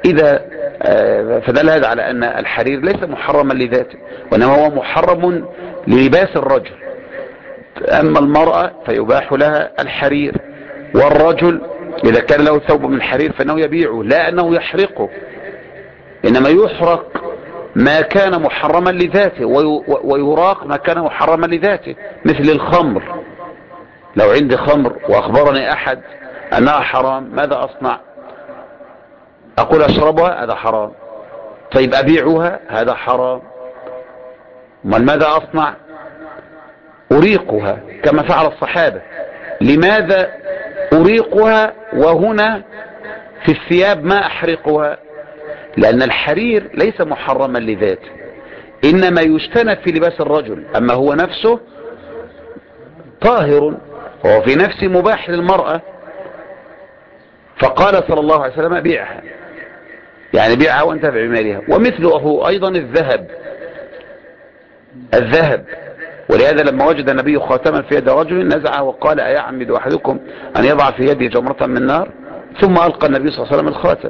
فدل هذا على أن الحرير ليس محرما لذاته، وإنما هو محرم للباس الرجل. أما المرأة فيباح لها الحرير، والرجل إذا كان له ثوب من حرير فإنه يبيعه، لا أنه يحرقه، إنما يحرق ما كان محرما لذاته ويراق ما كان محرما لذاته، مثل الخمر. لو عندي خمر وأخبرني أحد أنها حرام، ماذا أصنع؟ أقول أشربها، هذا حرام. طيب أبيعها، هذا حرام. ماذا أصنع؟ أريقها كما فعل الصحابة. لماذا أريقها وهنا في الثياب ما أحرقها؟ لأن الحرير ليس محرما لذاته، إنما يجتنب في لباس الرجل، أما هو نفسه طاهر، وهو في نفسه مباح للمرأة. فقال صلى الله عليه وسلم بيعها، يعني بيعها وانتفع بمالها. ومثله أيضا الذهب ولهذا لما وجد النبي خاتما في يد رجل نزعه وقال أيعمد أحدكم أن يضع في يده جمرة من نار؟ ثم ألقى النبي صلى الله عليه وسلم الخاتم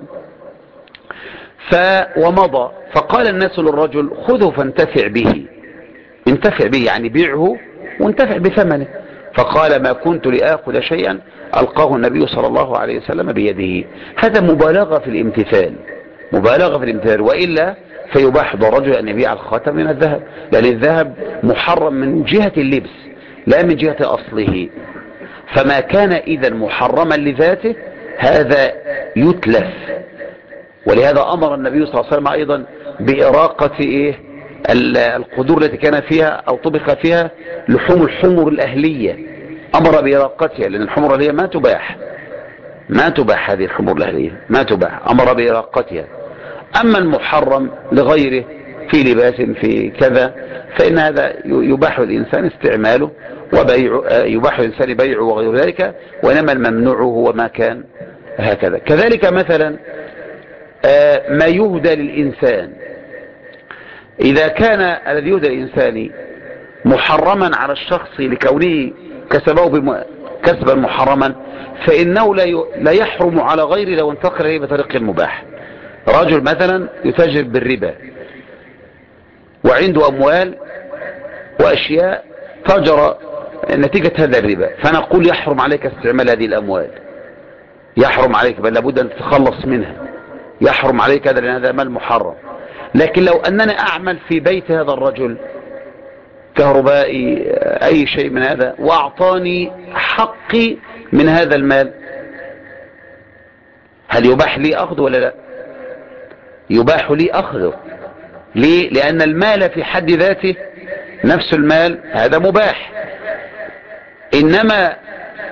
ومضى. فقال الناس للرجل خذه فانتفع به، انتفع به يعني بيعه وانتفع بثمنه. فقال ما كنت لآخذ شيئا ألقاه النبي صلى الله عليه وسلم بيده. هذا مبالغة في الامتثال، مبالغة في الامتثال، وإلا فيباح للرجل أن يبيع الخاتم من الذهب، لأن الذهب محرم من جهة اللبس لا من جهة أصله. فما كان إذا محرما لذاته هذا يتلف. ولهذا أمر النبي صلى الله عليه وسلم أيضا بإراقة القدور التي كان فيها أو طبخ فيها لحوم الحمر الأهلية، أمر بإراقتها، لأن الحمر الأهلية ما تباح هذه الحمر الأهلية ما تباح، أمر بإراقتها. أما المحرم لغيره في لباس في كذا فإن هذا يباح الإنسان استعماله يباح الإنسان بيعه وغير ذلك، وإنما الممنوع هو ما كان هكذا. كذلك مثلا ما يهدى للإنسان، إذا كان الذي يهدى للإنسان محرما على الشخص لكونه كسبه كسبا محرما فإنه لا يحرم على غيره لو انتقل إليه بطريق مباح. رجل مثلا يتاجر بالربا وعنده أموال وأشياء تجرى نتيجة هذا الربا، فنقول يحرم عليك استعمال هذه الأموال، يحرم عليك، بل لابد أن تتخلص منها، يحرم عليك هذا لأن هذا مال محرم. لكن لو أننا أعمل في بيت هذا الرجل كهربائي أي شيء من هذا وأعطاني حقي من هذا المال، هل يباح لي أخذ ولا لا؟ يباح لي أخذه. ليه؟ لأن المال في حد ذاته نفس المال هذا مباح، إنما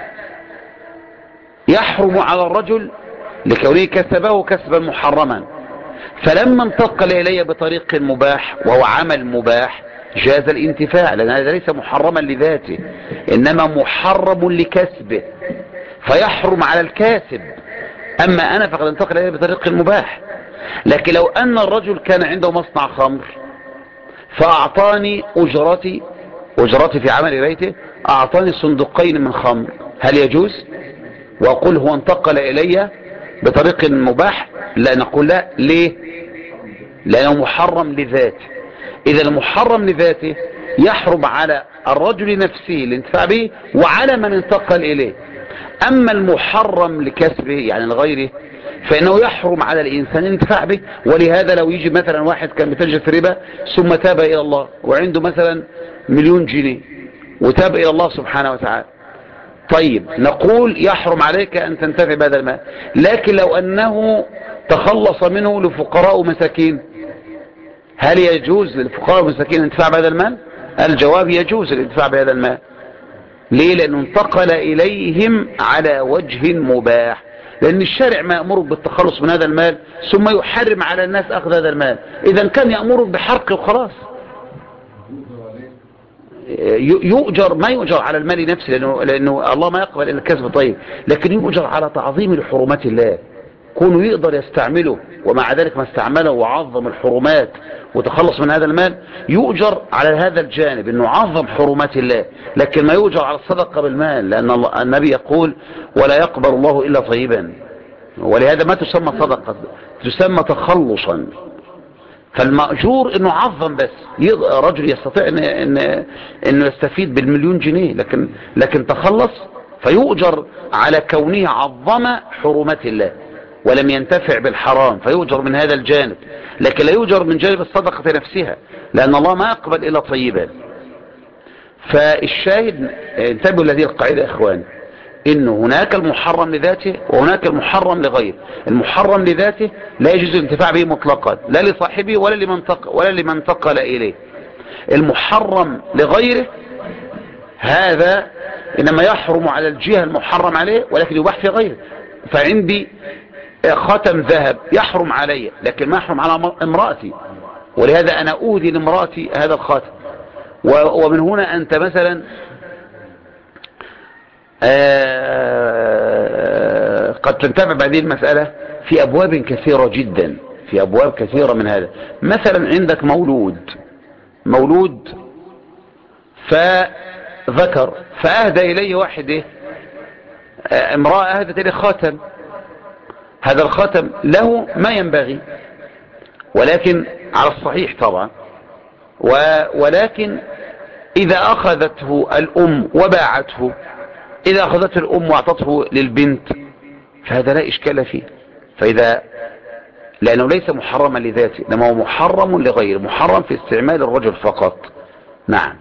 يحرم على الرجل لكونه كسبه كسبا محرما، فلما انتقل إلي بطريق مباح وهو عمل مباح جاز الانتفاع، لأن هذا ليس محرما لذاته إنما محرم لكسبه فيحرم على الكاسب. أما أنا فقد انتقل إلي بطريق مباح. لكن لو أن الرجل كان عنده مصنع خمر فأعطاني أجرتي في عمل بيته، أعطاني صندوقين من خمر، هل يجوز؟ وأقول هو انتقل إلي بطريق مباح؟ لا، نقول لا. ليه؟ لأنه محرم لذاته. إذا المحرم لذاته يحرم على الرجل نفسه الانتفاع به وعلى من انتقل إليه. أما المحرم لكسبه يعني لغيره فإنه يحرم على الإنسان الانتفاع به. ولهذا لو يجي مثلا واحد كان بيتاجر في ربا ثم تاب إلى الله وعنده مثلا 1,000,000 جنيه وتاب إلى الله سبحانه وتعالى، طيب نقول يحرم عليك أن تنتفع بهذا المال. لكن لو أنه تخلص منه لفقراء ومساكين، هل يجوز للفقراء والمساكين الانتفاع بهذا المال؟ الجواب يجوز الانتفاع بهذا المال. ليه؟ لأنه انتقل إليهم على وجه مباح، لأن الشارع ما يأمرك بالتخلص من هذا المال ثم يحرم على الناس أخذ هذا المال. إذا كان يأمرك بحرقه وخلاص، يؤجر، ما يؤجر على المال نفسه لأنه الله ما يقبل إلا الكسب طيب، لكن يؤجر على تعظيم لحرمات الله، كونه يقدر يستعمله ومع ذلك ما استعمله وعظم الحرمات وتخلص من هذا المال، يؤجر على هذا الجانب انه عظم حرمات الله، لكن ما يؤجر على الصدقة بالمال، لأن النبي يقول ولا يقبل الله إلا طيبا، ولهذا ما تسمى صدقة، تسمى تخلصا. فالمأجور انه عظم، بس رجل يستطيع انه يستفيد بال1,000,000 جنيه لكن تخلص، فيؤجر على كونه عظم حرمات الله ولم ينتفع بالحرام فيؤجر من هذا الجانب، لكن لا يؤجر من جانب الصدقة نفسها، لأن الله ما يقبل إلا طيبا. فالشاهد انتبهوا لهذه القاعدة يا إخوان، إن هناك المحرم لذاته وهناك المحرم لغيره. المحرم لذاته لا يجوز الانتفاع به مطلقا، لا لصاحبه ولا لمن انتقل إليه. المحرم لغيره هذا إنما يحرم على الجهة المحرم عليه ولكن يباح في غيره. فعندي خاتم ذهب يحرم علي لكن ما يحرم على امرأتي، ولهذا أنا أودي لامرأتي هذا الخاتم. ومن هنا أنت مثلا قد تنتبه بهذه المسألة في أبواب كثيرة جدا، في أبواب كثيرة من هذا. مثلا عندك مولود فذكر فأهدى إليه واحد إيه؟ امرأة أهدت إليه خاتم. هذا الخاتم له ما ينبغي، ولكن على الصحيح طبعا، ولكن إذا أخذته الأم وباعته، إذا أخذته الأم واعطته للبنت فهذا لا إشكال فيه. لأنه ليس محرما لذاته، إنما هو محرم لغيره، محرم في استعمال الرجل فقط. نعم.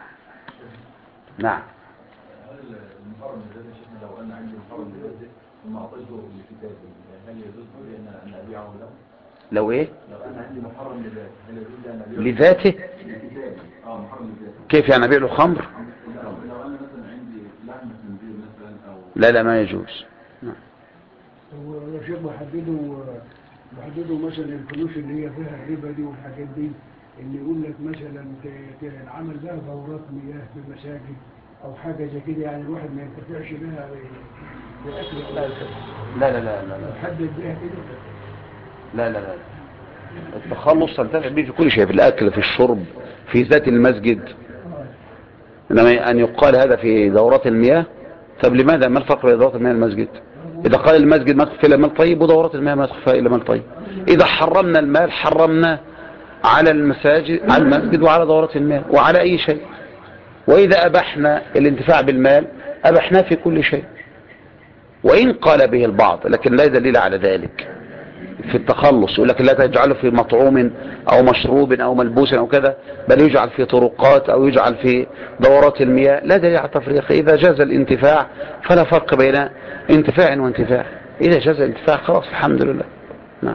نعم. هل المحرم لذاته شيخنا لو أنا عندي محرم لذاته ثم أعطيته لكتابي هل يجوز لي أن أبيعه له؟ لو إيه؟ لو أنا عندي محرم لذاته هل يجوز لي أن أبيعه لذاته؟ لكتابي. محرم لذاته. كيف يعني أبيع له خمر؟ لو أنا مثلا عندي لحم خنزير مثلا أو لا ما يجوز. هو يا شيخ بحددوا مثلا الفلوس اللي هي فيها الربا دي والحاجات دي، اللي يقول لك مثلا العمل بها دورات مياه في المساجد او حاجه زي كده، يعني الواحد ما ينتفعش بها باكل. لا حدد بها كده. لا التخلص تنتفع به في كل شيء، في الأكل، في الشرب، في ذات المسجد. إنما أن يقال هذا في دورات المياه، طب لماذا؟ ما الفرق بين دورات المياه والمسجد؟ إذا قال المسجد ما تخفى إلا مال طيب، ودورات المياه ما تخفى إلا مال طيب. إذا حرمنا المال حرمنا على المساجد، على المسجد وعلى دورات المياه وعلى أي شيء. وإذا أبحنا الانتفاع بالمال أبحنا في كل شيء، وإن قال به البعض لكن لا دليل على ذلك في التخلص. يقول لك لا تجعله في مطعوم أو مشروب أو ملبوس أو كذا، بل يجعل في طرقات أو يجعل في دورات المياه. لا دليل على التفريق. إذا جاز الانتفاع فلا فرق بين انتفاع وانتفاع. إذا جاز الانتفاع خلاص الحمد لله. نعم.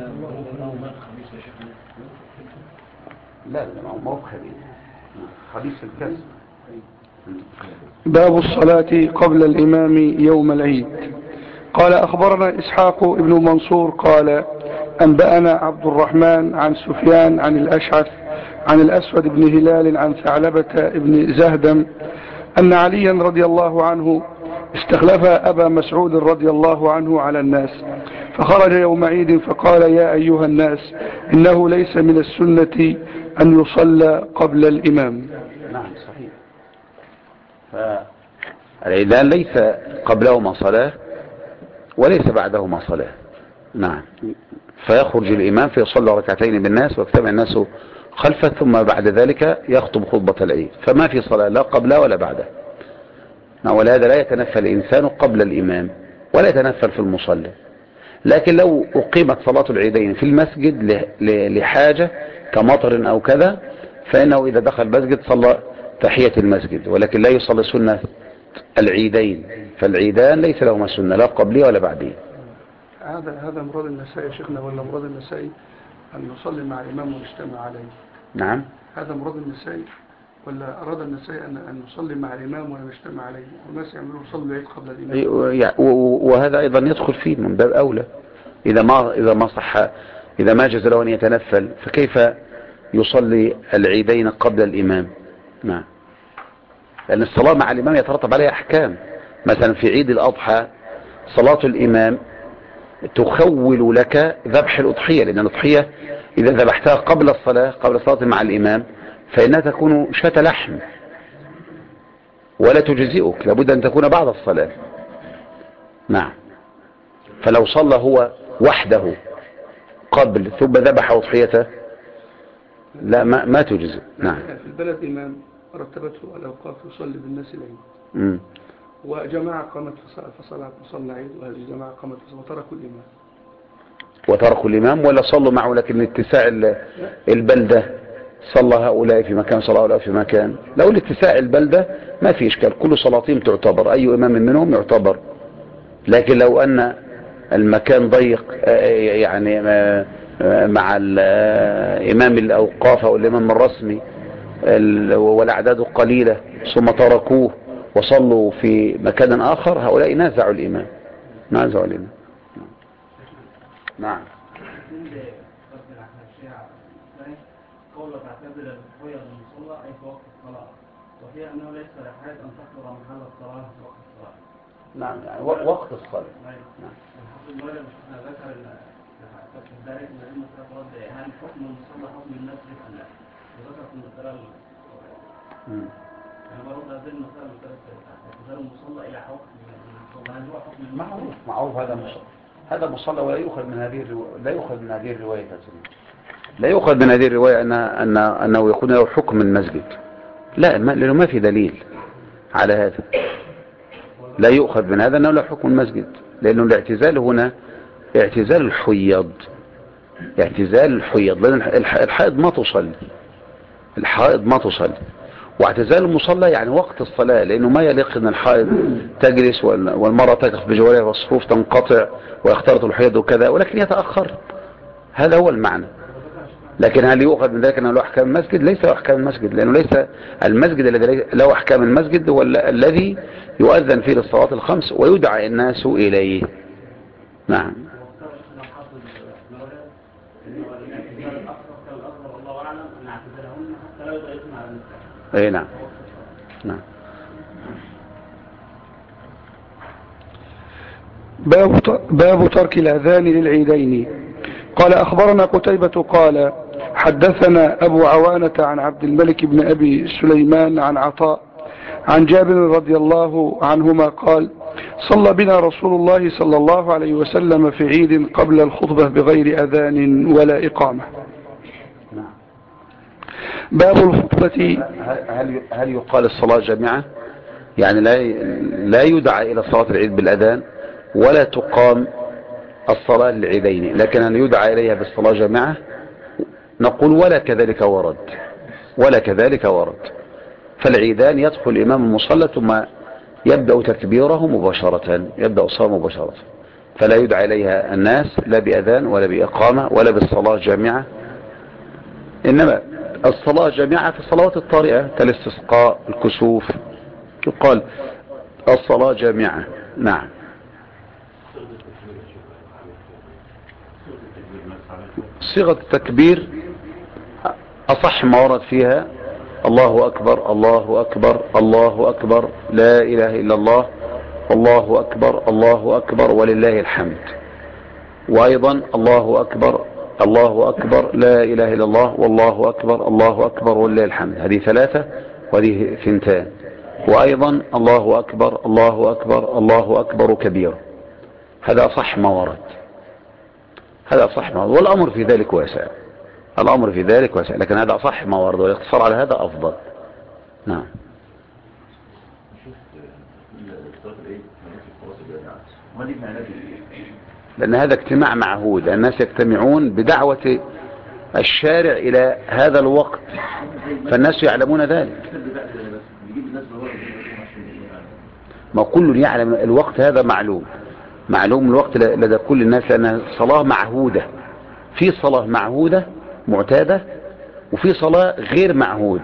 لا ما هو خبيث، خبيث الكسب. باب الصلاة قبل الإمام يوم العيد. قال أخبرنا إسحاق ابن منصور قال أنبأنا عبد الرحمن عن سفيان عن الأشعث عن الأسود بن هلال عن ثعلبة بن زهدم أن عليا رضي الله عنه استخلف أبا مسعود رضي الله عنه على الناس، فخرج يوم عيد فقال يا أيها الناس إنه ليس من السنة أن يصلى قبل الإمام. نعم صحيح. فالعيدان ليس قبلهما صلاة وليس بعدهما صلاة. نعم. فيخرج الإمام فيصلي ركعتين بالناس ويجتمع الناس خلفه، ثم بعد ذلك يخطب خطبة العيد، فما في صلاة لا قبلها ولا بعدها. ولهذا لا يتنفل الإنسان قبل الإمام ولا يتنفل في المصلى. لكن لو أقيمت صلاة العيدين في المسجد لحاجة كمطر أو كذا، فإنه إذا دخل المسجد صلى تحية المسجد، ولكن لا يصلي سنة العيدين، فالعيدان ليس لهما سنة لا قبلية ولا بعدية. هذا مراد النسائي شيخنا، ولا مراد النسائي أن يصلي مع الإمام ويجتمع عليه؟ نعم. هذا مراد النسائي، ولا أراد النسائي أن يصلي مع الإمام ولا يجتمع عليه؟ والناس يعملوا يصلوا العيد قبل الإمام. وهذا أيضا يدخل فيه من باب أولى. إذا ما صح، إذا ما جاز له أن يتنفل، فكيف يصلي العيدين قبل الإمام؟ نعم. لأن الصلاة مع الإمام يترتب عليها أحكام. مثلا في عيد الأضحى صلاة الإمام تخول لك ذبح الأضحية، لأن الأضحية إذا ذبحتها قبل الصلاة مع الإمام فإنها تكون شاة لحم ولا تجزئك، لابد أن تكون بعد الصلاة. نعم. فلو صلى هو وحده قبل ثم ذبح أضحيته لا ما تجزئ. نعم. في البلد إمام رتبته الأوقاف يصلي بالناس العيد، وجماعة قامت فصلى عيد، وهذه الجماعة قامت وتركوا الإمام ولا صلوا معه، لكن اتساع البلدة صلى هؤلاء في مكان صلى هؤلاء في مكان. لو الاتساع البلدة ما في إشكال، كل صلاتهم تعتبر، أي إمام منهم يعتبر. لكن لو أن المكان ضيق يعني مع الإمام الأوقاف أو الإمام الرسمي والأعداد قليلة ثم تركوه وصلوا في مكان آخر، هؤلاء نازعوا الإمام. نعم. قولة تعتبر الرؤية المصلى أي في وقت الصلاة، وفيها أنه ليس لحاجة أن تحضر محل الصلاة في وقت الصلاة. نعم يعني وقت الصلاة. نعم. الحافظ المولى مش ذكر في الدارج من علم الصلاة هل حكم المصلى حكم الناس أم لا؟ ذكر في المسألة أنا برد هذه المسألة من ثلاث المصلى إلى حكم المصلى، هل هو حكم معروف هذا مصلى، ولا يؤخذ من هذه لا يؤخذ من هذه الرواية لا يؤخذ من هذه الرواية أنه يكون له حكم المسجد، لا، لأنه ما في دليل على هذا. لا يؤخذ من هذا أنه له حكم المسجد، لأنه الاعتزال هنا اعتزال الحيض، لأن الحائض ما تصلي، واعتزال المصلى يعني وقت الصلاة، لأنه ما يليق أن الحائض تجلس والمرأة تقف بجوارها والصفوف تنقطع ويختلط الحيض وكذا، ولكن يتأخر. هذا هو المعنى. لكن هل يؤخذ من ذلك أنه له أحكام المسجد؟ ليس له أحكام المسجد، لأنه ليس المسجد الذي له أحكام المسجد هو الذي يؤذن فيه للصلاة الخمس ويدعى الناس إليه. نعم. اي نعم. نعم. باب ترك الأذان للعيدين. قال أخبرنا قتيبة قال حدثنا أبو عوانة عن عبد الملك بن أبي سليمان عن عطاء عن جابر رضي الله عنهما قال صلى بنا رسول الله صلى الله عليه وسلم في عيد قبل الخطبة بغير أذان ولا إقامة. باب الخطبة. هل يقال الصلاة جامعة؟ يعني لا يدعى إلى صلاة العيد بالأذان ولا تقام الصلاة للعيدين، لكن أن يدعى إليها بالصلاة جامعة نقول ولا كذلك ورد. فالعيدان يدخل الإمام المصلى ثم يبدأ تكبيره مباشرة، يبدأ الصلاة مباشرة، فلا يدعى إليها الناس لا بأذان ولا بإقامة ولا بالصلاة جامعة. إنما الصلاة جامعة في الصلوات الطارئة كالاستسقاء الكسوف يقال الصلاة جامعة. نعم. صيغة التكبير أصح ما ورد فيها الله أكبر الله أكبر الله أكبر لا إله إلا الله الله أكبر الله أكبر ولله الحمد، وأيضا الله أكبر الله أكبر لا إله إلا الله والله أكبر الله أكبر ولله الحمد، هذه ثلاثة وهذه ثنتان. وأيضا الله أكبر الله أكبر الله أكبر كبير. هذا صح ما ورد، والأمر في ذلك واسع، لكن هذا صح ما ورد، والاقتصار على هذا أفضل. نعم. لأن هذا اجتماع معهود، الناس يجتمعون بدعوة الشارع إلى هذا الوقت، فالناس يعلمون ذلك. ما كل يعلم الوقت هذا معلوم الوقت لدى كل الناس، لأنها صلاة معهودة. في صلاة معهودة معتادة وفي صلاة غير معهود.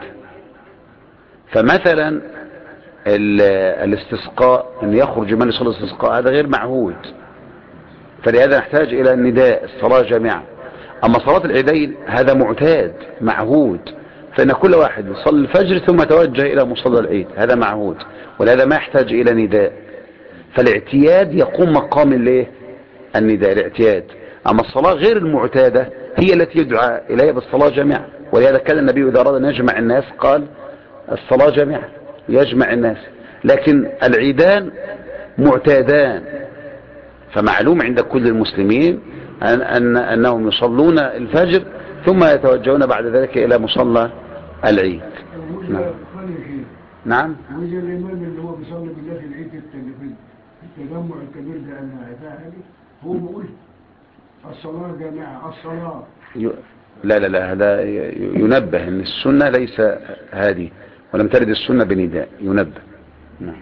فمثلا الاستسقاء ان يخرج من يصلي الاستسقاء هذا غير معهود، فلهذا نحتاج الى النداء الصلاة جامعة. اما صلاة العيدين هذا معتاد معهود، فان كل واحد يصلي الفجر ثم توجه الى مصلى العيد، هذا معهود، ولهذا ما يحتاج الى نداء. فالاعتياد يقوم مقام النداء الاعتياد. اما الصلاة غير المعتادة هي التي يدعى اليها بالصلاة جامعة، ولهذا كان النبي اذا اراد ان يجمع الناس قال الصلاة جامعة يجمع الناس. لكن العيدان معتادان، فمعلوم عند كل المسلمين أنهم يصلون الفجر ثم يتوجهون بعد ذلك إلى مصلى العيد. نعم. وإذا الإمام اللي هو بيصلي بالله في العيد التجمع الكبير ده هو بيقول الصلاة جامعة الصلاة. لا هذا ينبه ان السنة ليس هذه، ولم ترد السنة بنداء، ينبه. نعم.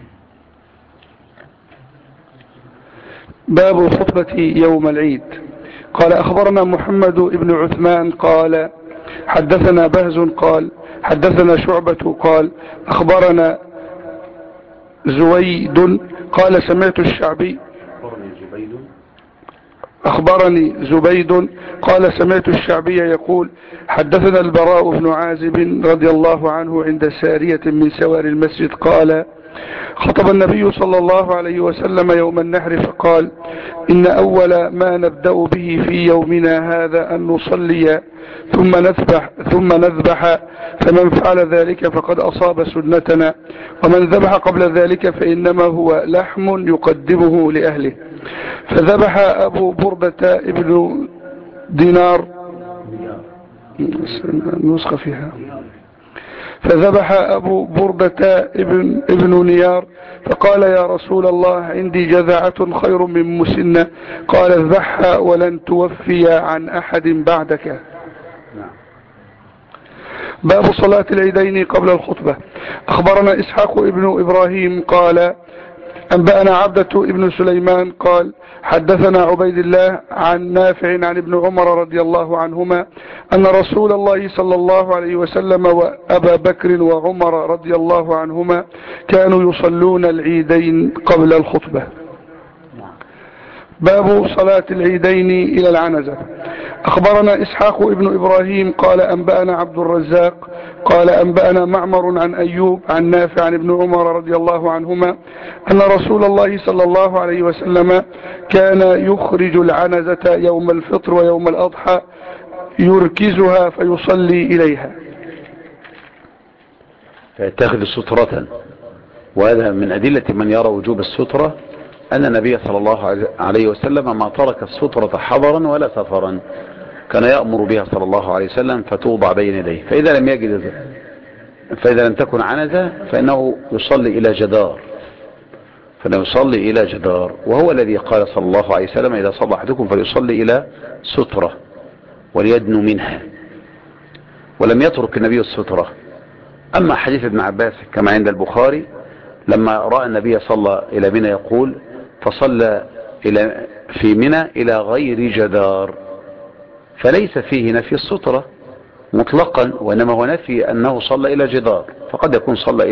باب الخطبة يوم العيد. قال أخبرنا محمد بن عثمان قال حدثنا بهز قال حدثنا شعبة قال أخبرنا زويد قال سمعت الشعبي أخبرني زبيد قال سمعت الشعبي يقول حدثنا البراء بن عازب رضي الله عنه عند سارية من سوار المسجد قال خطب النبي صلى الله عليه وسلم يوم النحر فقال: إن أول ما نبدأ به في يومنا هذا أن نصلي ثم نذبح، فمن فعل ذلك فقد أصاب سنتنا، ومن ذبح قبل ذلك فإنما هو لحم يقدمه لأهله. فذبح أبو بردة ابن دينار نسخة فيها فذبح أبو بردة ابن نيار فقال: يا رسول الله، عندي جذعة خير من مسنة. قال: اذبحها ولن توفي عن أحد بعدك. باب صلاة العيدين قبل الخطبة. أخبرنا إسحاق ابن إبراهيم قال: أنبأنا عبدة ابن سليمان قال: حدثنا عبيد الله عن نافع عن ابن عمر رضي الله عنهما أن رسول الله صلى الله عليه وسلم وأبا بكر وعمر رضي الله عنهما كانوا يصلون العيدين قبل الخطبة. باب صلاة العيدين إلى العنزة. أخبرنا إسحاق ابن إبراهيم قال: أنبأنا عبد الرزاق قال: أنبأنا معمر عن أيوب عن نافع عن ابن عمر رضي الله عنهما أن رسول الله صلى الله عليه وسلم كان يخرج العنزة يوم الفطر ويوم الأضحى يركزها فيصلي إليها، فيتخذ سترة. وهذا من أدلة من يرى وجوب السترة أن النبي صلى الله عليه وسلم ما ترك السترة حضرا ولا سفرا، كان يأمر بها صلى الله عليه وسلم فتوضع بين يديه. فإذا لم تكن عنزة فإنه يصلي إلى جدار، وهو الذي قال صلى الله عليه وسلم: إذا صلى أحدكم فليصلي إلى سترة وليدنو منها. ولم يترك النبي السترة. أما حديث ابن عباس كما عند البخاري لما رأى النبي صلى إلى منى يقول: فصلى في منى إلى غير جدار، فليس فيه نفي السترة مطلقا، وإنما هو نفي أنه صلى إلى جدار، فقد يكون صلى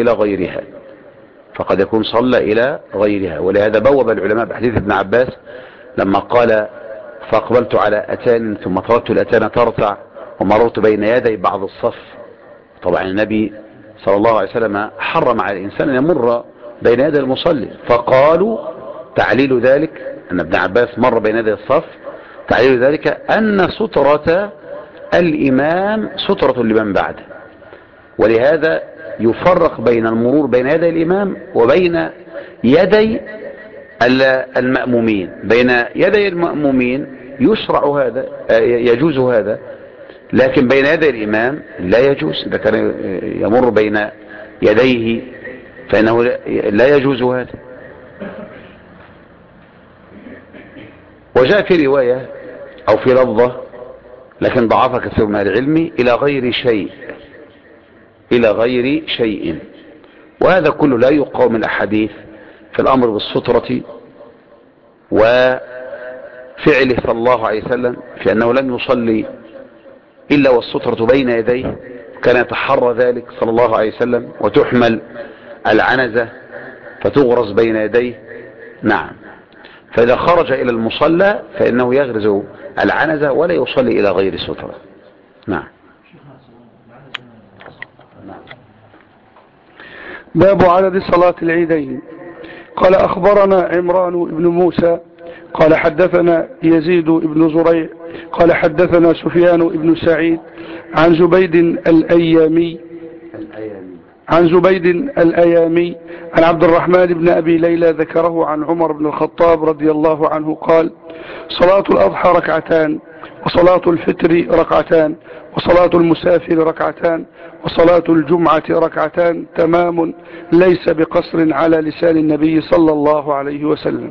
إلى غيرها. ولهذا بوب العلماء بحديث ابن عباس لما قال: فأقبلت على أتان ثم تركت الأتان ترتع ومررت بين يدي بعض الصف. طبعا النبي صلى الله عليه وسلم حرم على الإنسان أن يمر بين يدي المصلي، فقالوا تعليل ذلك أن ابن عباس مر بين يدي الصف، تعليل ذلك أن سترة الإمام سترة لمن بعده، ولهذا يفرق بين المرور بين يدي الإمام وبين يدي المأمومين. بين يدي المأمومين يشرع هذا، يجوز هذا، لكن بين يدي الإمام لا يجوز. إذا كان يمر بين يديه فإنه لا يجوز هذا. وجاء في رواية أو في لفظة لكن ضعفها كثير من العلم: إلى غير شيء. وهذا كله لا يقاوم الأحاديث في الأمر بالسترة وفعله صلى الله عليه وسلم في أنه لم يصلي إلا والسترة بين يديه، كان يتحرى ذلك صلى الله عليه وسلم، وتحمل العنزة فتغرز بين يديه. نعم. فإذا خرج إلى المصلى فإنه يغرز العنزة ولا يصلي إلى غير سترة. نعم. باب عدد صلاة العيدين. قال: أخبرنا عمران بن موسى قال: حدثنا يزيد بن زريع قال: حدثنا سفيان بن سعيد عن زبيد الأيامي عن عبد الرحمن بن أبي ليلى ذكره عن عمر بن الخطاب رضي الله عنه قال: صلاة الأضحى ركعتان، وصلاة الفطر ركعتان، وصلاة المسافر ركعتان، وصلاة الجمعة ركعتان، تمام ليس بقصر على لسان النبي صلى الله عليه وسلم.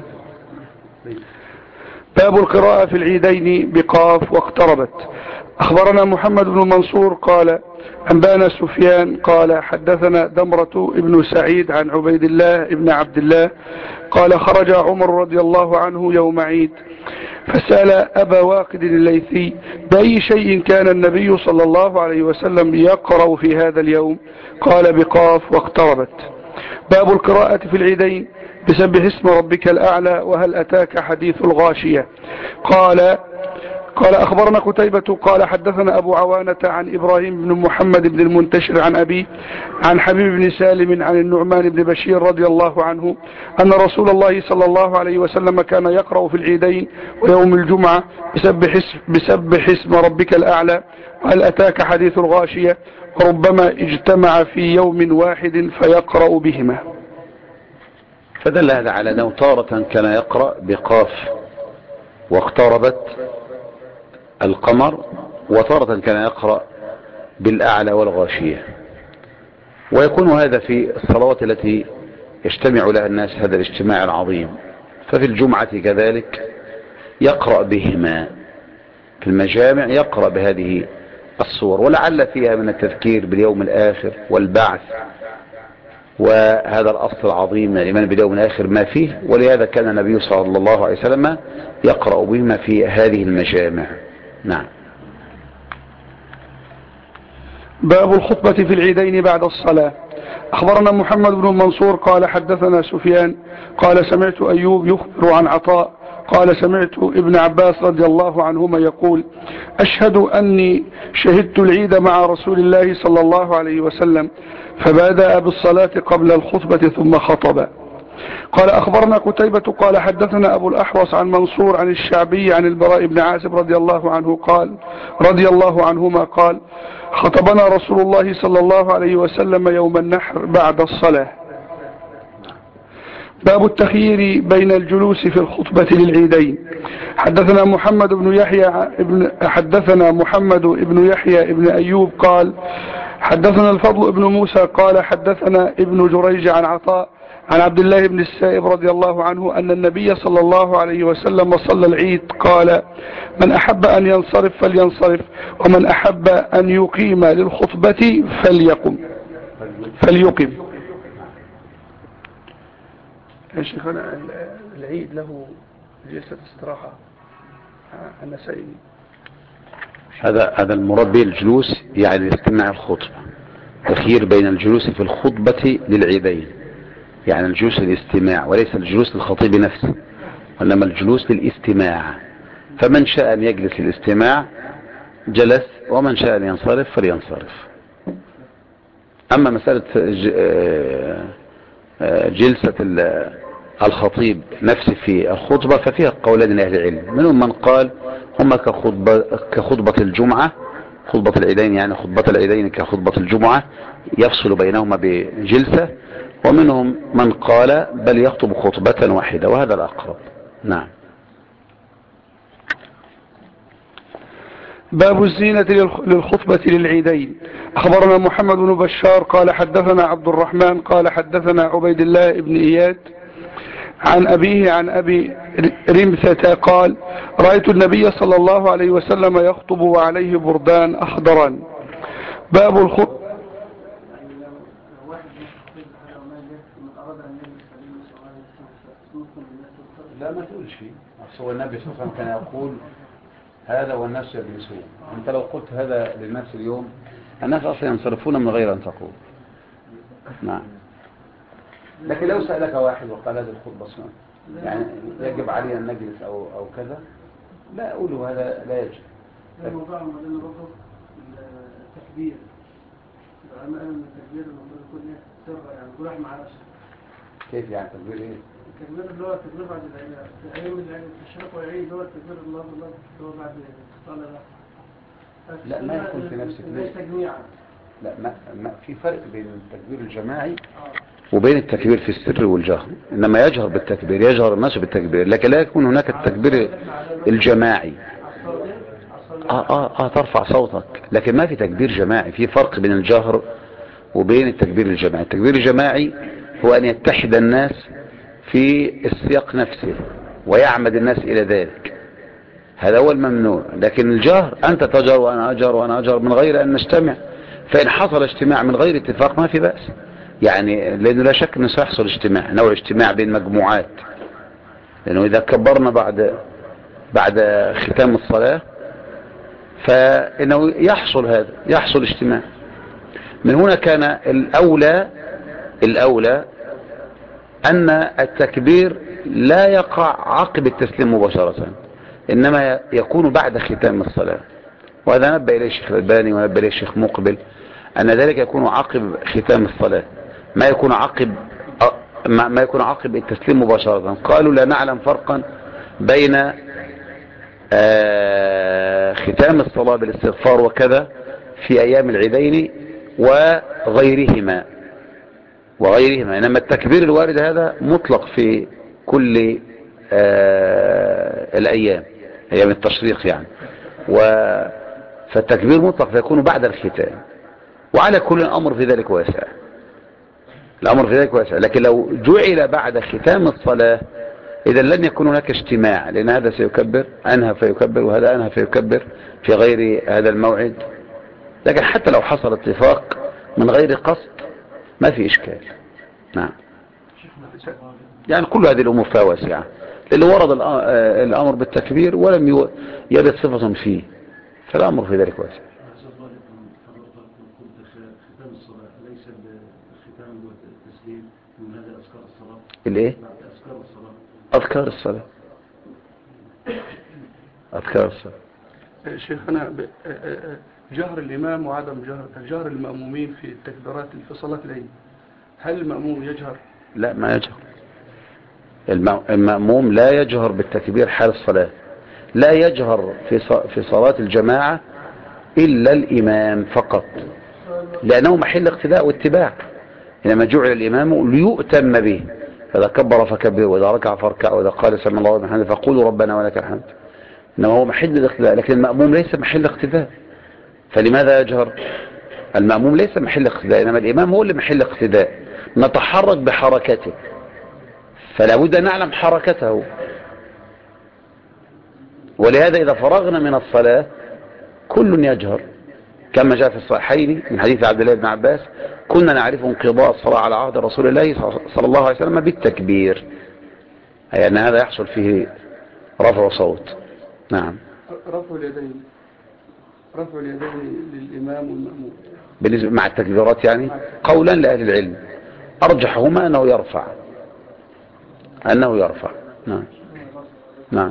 باب القراءة في العيدين بقاف واقتربت. أخبرنا محمد بن منصور قال: أنبانا سفيان قال: حدثنا دمرة ابن سعيد عن عبيد الله ابن عبد الله قال: خرج عمر رضي الله عنه يوم عيد فسأل أبا واقد الليثي: بأي شيء كان النبي صلى الله عليه وسلم يقرأ في هذا اليوم؟ قال: بقاف واقتربت. باب القراءة في العيدين بسبح اسم ربك الأعلى وهل أتاك حديث الغاشية. قال: قال أخبرنا قتيبة قال حدثنا أبو عوانة عن إبراهيم بن محمد بن المنتشر عن أبيه عن حبيب بن سالم عن النعمان بن بشير رضي الله عنه أن رسول الله صلى الله عليه وسلم كان يقرأ في العيدين ويوم الجمعة بسبح اسم ربك الأعلى وهل أتاك حديث الغاشية، وربما اجتمع في يوم واحد فيقرأ بهما. فدل هذا على أنه تارة كان يقرأ بقاف واقتربت القمر، وتارة كان يقرأ بالأعلى والغاشية. ويكون هذا في الصلوات التي يجتمع لها الناس هذا الاجتماع العظيم. ففي الجمعة كذلك يقرأ بهما، في المجامع يقرأ بهذه الصور، ولعل فيها من التذكير باليوم الآخر والبعث، وهذا الأصل العظيم من الإيمان باليوم الآخر ما فيه، ولهذا كان النبي صلى الله عليه وسلم يقرأ بهما في هذه المجامع. نعم. باب الخطبة في العيدين بعد الصلاة. أخبرنا محمد بن منصور قال حدثنا سفيان قال سمعت أيوب يخبر عن عطاء قال سمعت ابن عباس رضي الله عنهما يقول أشهد أني شهدت العيد مع رسول الله صلى الله عليه وسلم فبدأ بالصلاة قبل الخطبة ثم خطب. قال أخبرنا قتيبة قال حدثنا أبو الأحوص عن منصور عن الشعبي عن البراء بن عازب رضي الله عنهما قال خطبنا رسول الله صلى الله عليه وسلم يوم النحر بعد الصلاة. باب التخيير بين الجلوس في الخطبة للعيدين. حدثنا محمد بن يحيى ابن أيوب قال حدثنا الفضل ابن موسى قال حدثنا ابن جريج عن عطاء عن عبد الله بن السائب رضي الله عنه أن النبي صلى الله عليه وسلم صلى العيد قال من أحب أن ينصرف فلينصرف ومن أحب أن يقيم للخطبة فليقم. يا شيخنا العيد له جلسة استراحة النسائي. هذا المراد به الجلوس يعني استماع الخطبة، تخيير بين الجلوس في الخطبة للعيدين، يعني الجلوس للاستماع وليس الجلوس للخطيب نفسه، وإنما الجلوس للاستماع. فمن شاء أن يجلس للاستماع جلس، ومن شاء أن ينصرف فلينصرف. أما مسألة جلسة الخطيب نفسه في الخطبة ففيها قولان لأهل العلم، منهم من قال هما كخطبة الجمعة، خطبة العيدين يعني خطبة العيدين كخطبة الجمعة يفصل بينهما بجلسة، ومنهم من قال بل يخطب خطبة واحدة، وهذا الأقرب. نعم. باب الزينة للخطبة للعيدين. أخبرنا محمد بن بشار قال حدثنا عبد الرحمن قال حدثنا عبيد الله بن إياد عن أبيه عن أبي رمثة قال رأيت النبي صلى الله عليه وسلم يخطب وعليه بردان أخضران. باب الخطبة. لا ما تقولش فيه، هو النبي صلى الله عليه وسلم كان يقول هذا والناس يجلسون. انت لو قلت هذا للناس اليوم الناس اصلا ينصرفون من غير ان تقول. نعم. لكن لو سألك واحد وقال هذه الخطبة سنة يعني يجب علينا ان نجلس او كذا، لا اقوله هذا لا يجب. الموضوع عندنا برضه التكبير، انا قال ان التكبير المفروض يكون سر يعني كل واحد مع نفسه. كيف يعني تكبير ايه؟ التكبير اللي هو التكبير بعد ايام العيد الشرق والعيد اللي هو التكبير الله اللي هو بعد الصلاه ده. لا ما يكون في نفس التجميع. لا ما في فرق بين التكبير الجماعي وبين التكبير في السر والجهر. انما يجهر بالتكبير، يجهر الناس بالتكبير، لكن لا يكون هناك التكبير الجماعي. ترفع صوتك، لكن ما في تكبير جماعي. في فرق بين الجهر وبين التكبير الجماعي. التكبير الجماعي هو ان يتحد الناس في السياق نفسه ويعمد الناس الى ذلك، هذا هو الممنوع. لكن الجهر انت تجهر وانا اجهر وانا اجهر من غير ان نجتمع، فان حصل اجتماع من غير اتفاق ما في بأس، يعني لانه لا شك انه سيحصل اجتماع، نوع اجتماع بين مجموعات، لانه اذا كبرنا بعد ختام الصلاة فانه يحصل اجتماع. من هنا كان الاولى ان التكبير لا يقع عقب التسليم مباشرة، إنما يكون بعد ختام الصلاة. وهذا نبه إليه الشيخ الألباني ونبه إليه الشيخ مقبل أن ذلك يكون عقب ختام الصلاة، ما يكون عقب التسليم مباشرة. قالوا لا نعلم فرقا بين ختام الصلاة بالاستغفار وكذا في أيام العيدين وغيرهما، إنما التكبير الوارد هذا مطلق في كل الأيام، أيام التشريق يعني. فالتكبير مطلق فيكون بعد الختام، وعلى كل الأمر في ذلك واسع، لكن لو جعل بعد ختام الصلاة إذا لن يكون هناك اجتماع، لأن هذا سيكبر أنهى فيكبر وهذا أنهى فيكبر في غير هذا الموعد. لكن حتى لو حصل اتفاق من غير قصد ما في إشكال. نعم، يعني كل هذه الأمور فيها واسعة، لأن ورد الأمر بالتكبير ولم يرد صفة فيه، فالأمر في ذلك واسع. ختام الصلاة ليس الختام والتسليم من هذا أذكار الصلاة. الإيه؟ أذكار الصلاة. شيخنا جهر الإمام وعدم جهر المأمومين في التكبيرات في صلاة العيد، هل المأموم يجهر؟ لا، ما يجهر. المأموم لا يجهر بالتكبير حال الصلاة، لا يجهر في صلاة الجماعة إلا الإمام فقط، لأنه محل اقتداء واتباع. إنما جعل الإمام ليؤتم به، فإذا كبر فكبر، وإذا ركع فاركع، وإذا قال سمع الله لمن حمده فقولوا ربنا ولك الحمد. إنما هو محل الاقتداء، لكن المأموم ليس محل اقتداء، فلماذا يجهر؟ المأموم ليس محل اقتداء، إنما الإمام هو اللي محل اقتداء، نتحرك بحركته، فلا بد أن نعلم حركته. ولهذا إذا فرغنا من الصلاة كل يجهر، كما جاء في الصحيحين من حديث عبد الله بن عباس: كنا نعرف انقضاء الصلاة على عهد رسول الله صلى الله عليه وسلم بالتكبير، أي أن هذا يحصل فيه رفع صوت. نعم. رفع اليدين للإمام والمأموم بالنسبة مع التكبيرات يعني قولا لأهل العلم، أرجحهما أنه يرفع. نعم.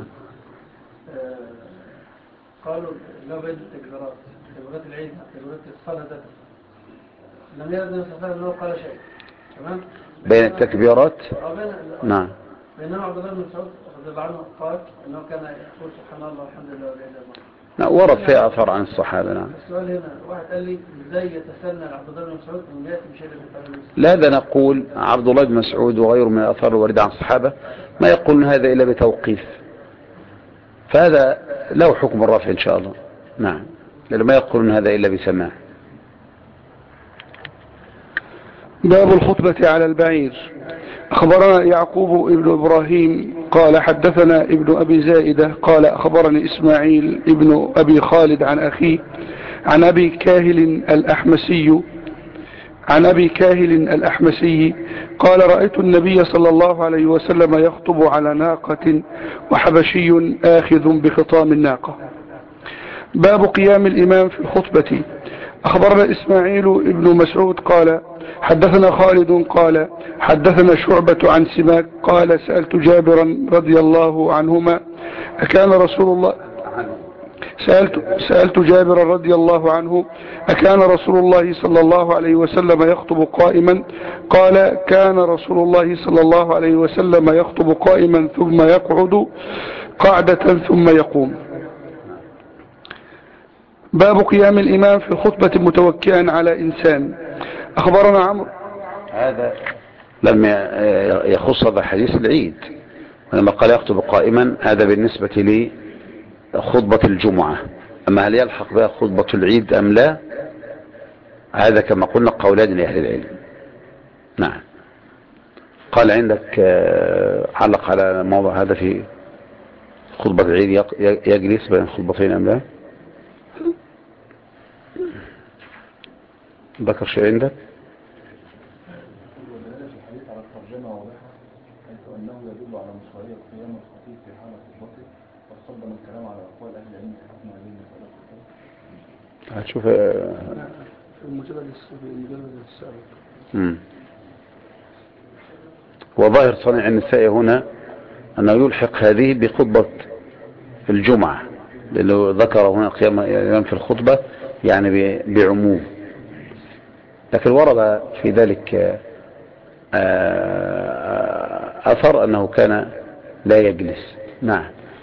قالوا لا بين التكبيرات العيد تكبيرات الصلاة ذاتها لم يرد النبي صلى الله عليه وسلم قال شيء، تمام؟ بين التكبيرات نعم. بينما عبد الله بن مسعود رضي الله عنه قال انه كان يقول سبحان الله والحمد لله ولا اله الا الله. لا، ورد فيها اثر عن الصحابه. نعم. السؤال هنا واحد قال لي ازاي يتسنى عبد الله بن مسعود انه ياتي بشيء من لا، ده نقول عبد الله بن مسعود وغيره من الاثار الوارده عن الصحابه ما يقولون هذا الا بتوقيف، فهذا له حكم الرفع ان شاء الله. نعم، لأنه ما يقولون هذا الا بسماع. باب الخطبة على البعير. أخبرنا يعقوب ابن إبراهيم قال حدثنا ابن أبي زائدة قال أخبرني إسماعيل ابن أبي خالد عن أخيه عن أبي كاهل الأحمسي قال رأيت النبي صلى الله عليه وسلم يخطب على ناقة وحبشي آخذ بخطام الناقة. باب قيام الإمام في الخطبة. أخبرنا إسماعيل ابن مسعود قال حدثنا خالد قال حدثنا شعبة عن سماك قال سألت جابرا رضي الله عنهما أكان رسول الله سألت جابرا رضي الله عنه أكان رسول الله صلى الله عليه وسلم يخطب قائما؟ قال كان رسول الله صلى الله عليه وسلم يخطب قائما ثم يقعد قعدة ثم يقوم. باب قيام الإمام في الخطبة متوكئا على إنسان. أخبرنا عمرو. هذا لم يخص هذا حديث العيد، ولما قال يخطب قائما هذا بالنسبة لخطبة الجمعة. أما هل يلحق بها خطبة العيد أم لا، هذا كما قلنا قولان لأهل العلم. نعم. قال عندك علق على الموضوع هذا في خطبة العيد يجلس بين خطبتين أم لا؟ ذكر شيء عندك؟ الحديث على الترجمة واضحة، حيث أنه يدل على مشروعية قيام الخطيب في حالة خطبته، وصدم الكلام على أقوال أهل العلم في حكم هذه المسألة. هتشوف في المجلد السابق. وظاهر صنيع النساء هنا أنه يلحق هذه بخطبة الجمعة، لأنه ذكر هنا قيام الإمام في الخطبة يعني بعموم، لكن ورد في ذلك أثر أنه كان لا يجلس. نعم،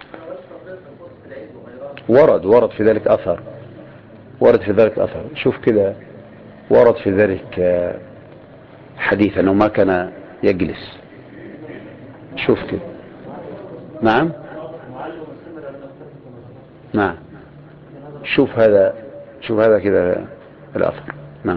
ورد في ذلك أثر، شوف كده، ورد في ذلك حديث أنه ما كان يجلس، شوف كده. نعم شوف هذا كده الأثر. نعم.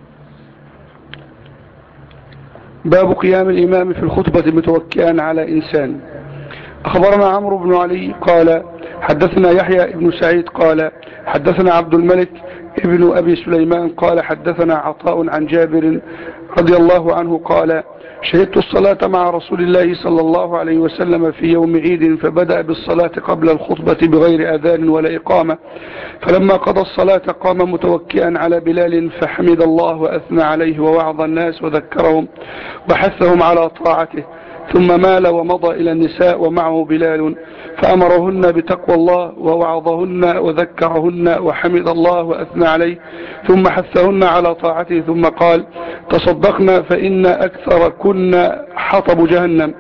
باب قيام الإمام في الخطبة متوكئا على إنسان. أخبرنا عمرو بن علي قال حدثنا يحيى بن سعيد قال حدثنا عبد الملك ابن أبي سليمان قال حدثنا عطاء عن جابر رضي الله عنه قال شهدت الصلاة مع رسول الله صلى الله عليه وسلم في يوم عيد، فبدأ بالصلاة قبل الخطبة بغير أذان ولا إقامة، فلما قضى الصلاة قام متوكئا على بلال فحمد الله وأثنى عليه ووعظ الناس وذكرهم وحثهم على طاعته، ثم مال ومضى إلى النساء ومعه بلال فأمرهن بتقوى الله ووعظهن وذكرهن وحمد الله وأثنى عليه، ثم حثهن على طاعته، ثم قال تصدقنا فإن أكثر كنا حطب جهنم.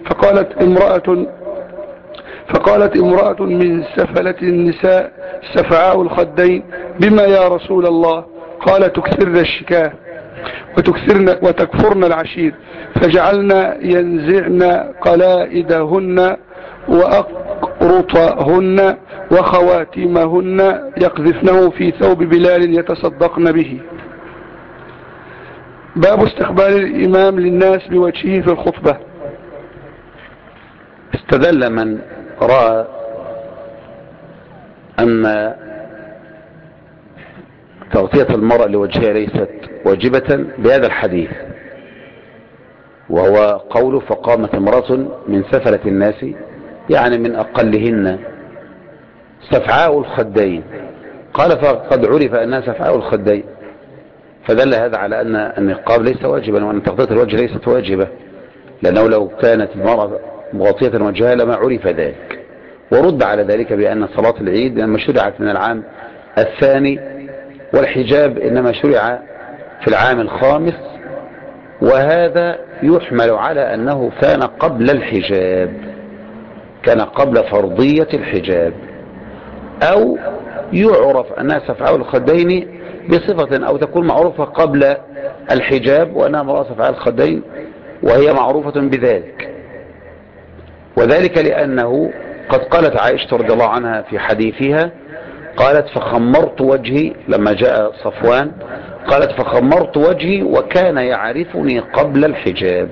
فقالت امرأة من سفلة النساء سفعاء الخدين بما يا رسول الله؟ قال تكثرن الشكاه وتكفرن العشير، فجعلنا ينزعن قلائدهن وأقرطهن وخواتمهن يقذفنه في ثوب بلال يتصدقن به. باب استقبال الإمام للناس بوجهه في الخطبة. استدل من رأى أن تغطية المرأة لوجهها ليست واجبة بهذا الحديث، وهو قوله فقامت امرأة من سفلة الناس، يعني من أقلهن سفعاء الخدين، قال فقد عرف أنها سفعاء الخدين، فدل هذا على أن النقاب ليس واجبا وأن تغطية الوجه ليست واجبة، لأنه لو كانت المرأة مغطية وجهها لما عرف ذلك. ورد على ذلك بأن صلاة العيد لما شرعت من العام الثاني، والحجاب إنما شرع في العام الخامس، وهذا يحمل على أنه كان قبل الحجاب، كان قبل فرضية الحجاب، أو يعرف أنها سفعاء الخدين بصفة، أو تكون معروفة قبل الحجاب وأنها امرأة سفعاء الخدين وهي معروفة بذلك. وذلك لأنه قد قالت عائشة رضي الله عنها في حديثها، قالت فخمرت وجهي لما جاء صفوان، قالت فخمرت وجهي وكان يعرفني قبل الحجاب،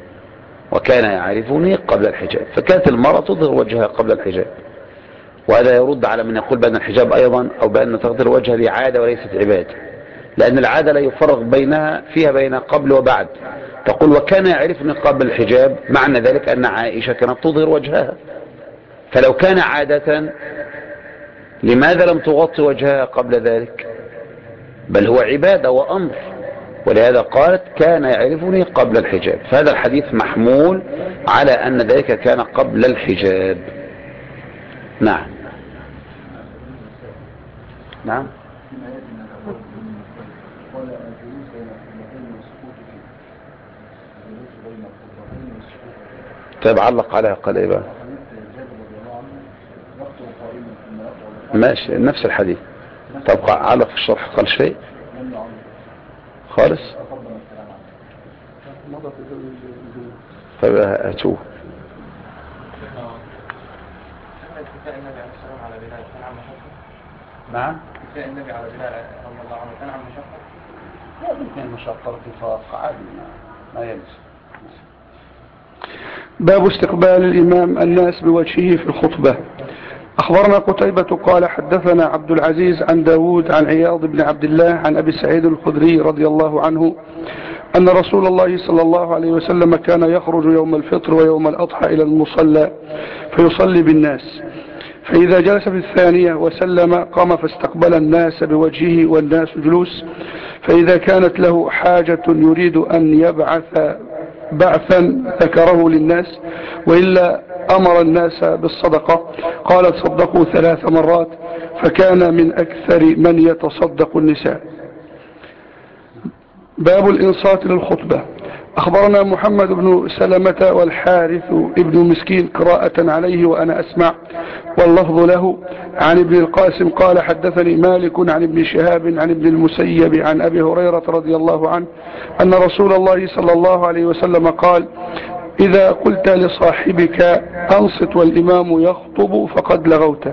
فكانت المرأة تظهر وجهها قبل الحجاب. وهذا يرد على من يقول بأن الحجاب أيضا أو بأن تغطية الوجه دي عادة وليست عبادة، لأن العادة لا يفرق فيها بين قبل وبعد. تقول وكان يعرفني قبل الحجاب، معنى ذلك أن عائشة كانت تظهر وجهها، فلو كان عادة لماذا لم تغطي وجهها قبل ذلك؟ بل هو عبادة وأمر، ولهذا قالت كان يعرفني قبل الحجاب، فهذا الحديث محمول على أن ذلك كان قبل الحجاب. نعم. طيب علق عليها قال ايه بقى؟ ماشي نفس الحديث. طب علق في الشرح قال شيء خالص؟ طيب هاتوه. نعم. النبي على بلال رضي الله عنه كان عن مشقة؟ لا يمكن مشقة اتفاق عادي ما يلزم. باب استقبال الإمام الناس بوجهه في الخطبة. أخبرنا قتيبة قال حدثنا عبد العزيز عن داود عن عياض بن عبد الله عن أبي سعيد الخدري رضي الله عنه أن رسول الله صلى الله عليه وسلم كان يخرج يوم الفطر ويوم الأضحى إلى المصلى فيصلي بالناس، فإذا جلس في الثانية وسلم قام فاستقبل الناس بوجهه والناس جلوس، فإذا كانت له حاجة يريد أن يبعث بعثا ذكره للناس، وإلا أمر الناس بالصدقة. قال تصدقوا 3 مرات، فكان من أكثر من يتصدق النساء. باب الإنصات للخطبة. أخبرنا محمد بن سلمة والحارث ابن مسكين قراءة عليه وأنا أسمع، واللفظ له. عن ابن القاسم قال حدثني مالك عن ابن شهاب عن ابن المسيب عن أبي هريرة رضي الله عنه أن رسول الله صلى الله عليه وسلم قال: إذا قلت لصاحبك أنصت والإمام يخطب فقد لغوت.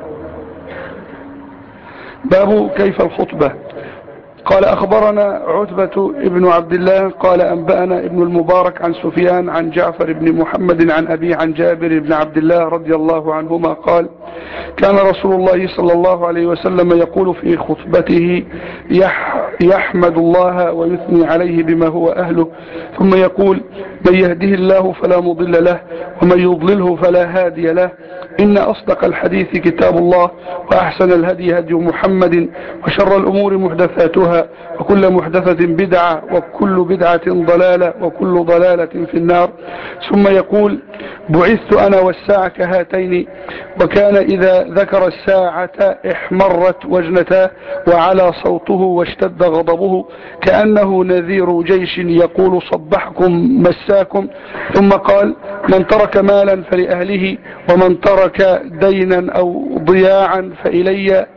باب كيف الخطبة. قال أخبرنا عتبة ابن عبد الله قال أنبأنا ابن المبارك عن سفيان عن جعفر بن محمد عن أبي عن جابر بن عبد الله رضي الله عنهما قال: كان رسول الله صلى الله عليه وسلم يقول في خطبته: يحمد الله ويثني عليه بما هو أهله، ثم يقول: من يهده الله فلا مضل له ومن يضلله فلا هادي له. إن أصدق الحديث كتاب الله، وأحسن الهدي هدي محمد، وشر الأمور محدثاتها، وكل محدثة بدعة، وكل بدعة ضلالة، وكل ضلالة في النار. ثم يقول: بعثت أنا والساعة كهاتين. وكان إذا ذكر الساعة احمرت وجنتاه وعلى صوته واشتد غضبه كأنه نذير جيش يقول: صبحكم مساكم. ثم قال: من ترك مالا فلأهله، ومن ترك دينا أو ضياعا فإلي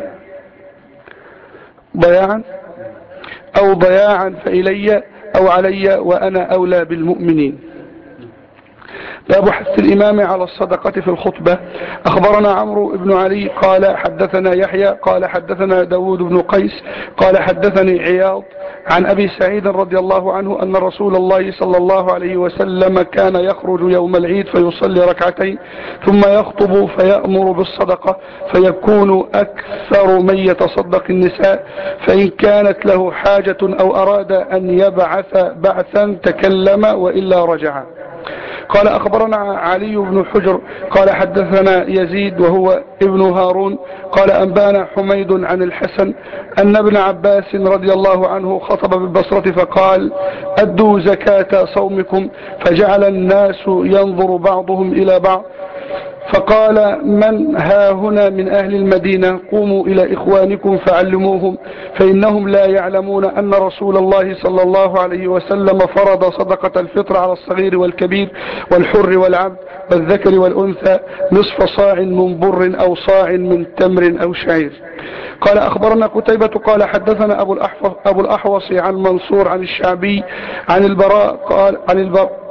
فإلي أو علي، وأنا أولى بالمؤمنين. باب حث الإمام على الصدقة في الخطبة. أخبرنا عمرو بن علي قال حدثنا يحيى قال حدثنا داود بن قيس قال حدثني عياض عن أبي سعيد رضي الله عنه أن رسول الله صلى الله عليه وسلم كان يخرج يوم العيد فيصلي ركعتين ثم يخطب فيأمر بالصدقة، فيكون أكثر من يتصدق النساء، فإن كانت له حاجة أو أراد أن يبعث بعثا تكلم وإلا رجع. قال أخبرنا علي بن حجر قال حدثنا يزيد وهو ابن هارون قال أنبانا حميد عن الحسن أن ابن عباس رضي الله عنه خطب بالبصرة فقال: أدوا زكاة صومكم. فجعل الناس ينظر بعضهم إلى بعض، فقال: من ها هنا من أهل المدينة؟ قوموا إلى إخوانكم فعلموهم، فإنهم لا يعلمون أن رسول الله صلى الله عليه وسلم فرض صدقة الفطر على الصغير والكبير والحر والعبد والذكر والأنثى نصف صاع من بر أو صاع من تمر أو شعير. قال أخبرنا قتيبة قال حدثنا أبو الأحوص عن منصور عن الشعبي عن البراء قال عن البراء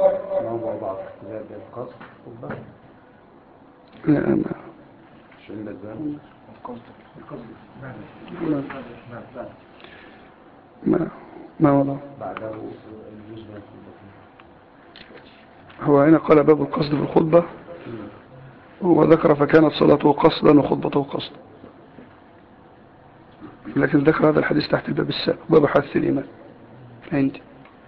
ما وضع هو هنا قال باب القصد في الخطبة، وذكر فكانت صلاته قصدا وخطبته قصدا، لكن ذكر هذا الحديث تحت الباب السابق باب حث الإيمان عندي.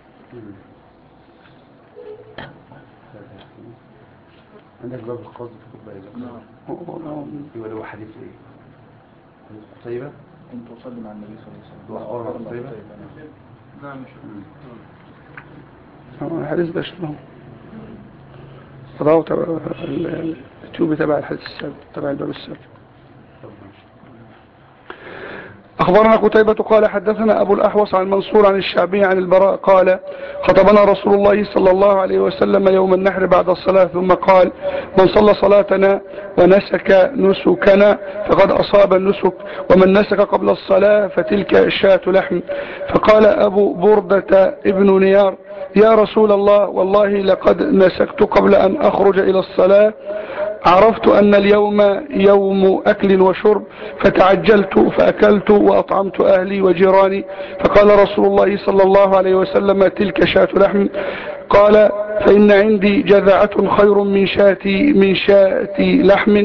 عندك باب القصد في الخطبة يبقى له حديث ايه؟ حديث قتيبة انت وصلي مع النبي صلى الله عليه وأخبرنا قتيبة. نعم الحديث ده شنو فضاو تبع التوبة تبع الحديث السابق تبع الباب السابق. أخبرنا قتيبة قال حدثنا أبو الأحوص عن منصور عن الشعبي عن البراء قال: خطبنا رسول الله صلى الله عليه وسلم يوم النحر بعد الصلاة ثم قال: من صلى صلاتنا ونسك نسكنا فقد أصاب النسك، ومن نسك قبل الصلاة فتلك شاة لحم. فقال أبو بردة ابن نيار: يا رسول الله والله لقد نسكت قبل أن أخرج إلى الصلاة، عرفت أن اليوم يوم أكل وشرب فتعجلت فأكلت وأطعمت أهلي وجيراني. فقال رسول الله صلى الله عليه وسلم: تلك شاة لحم. قال: فإن عندي جذعة خير من شاة لحم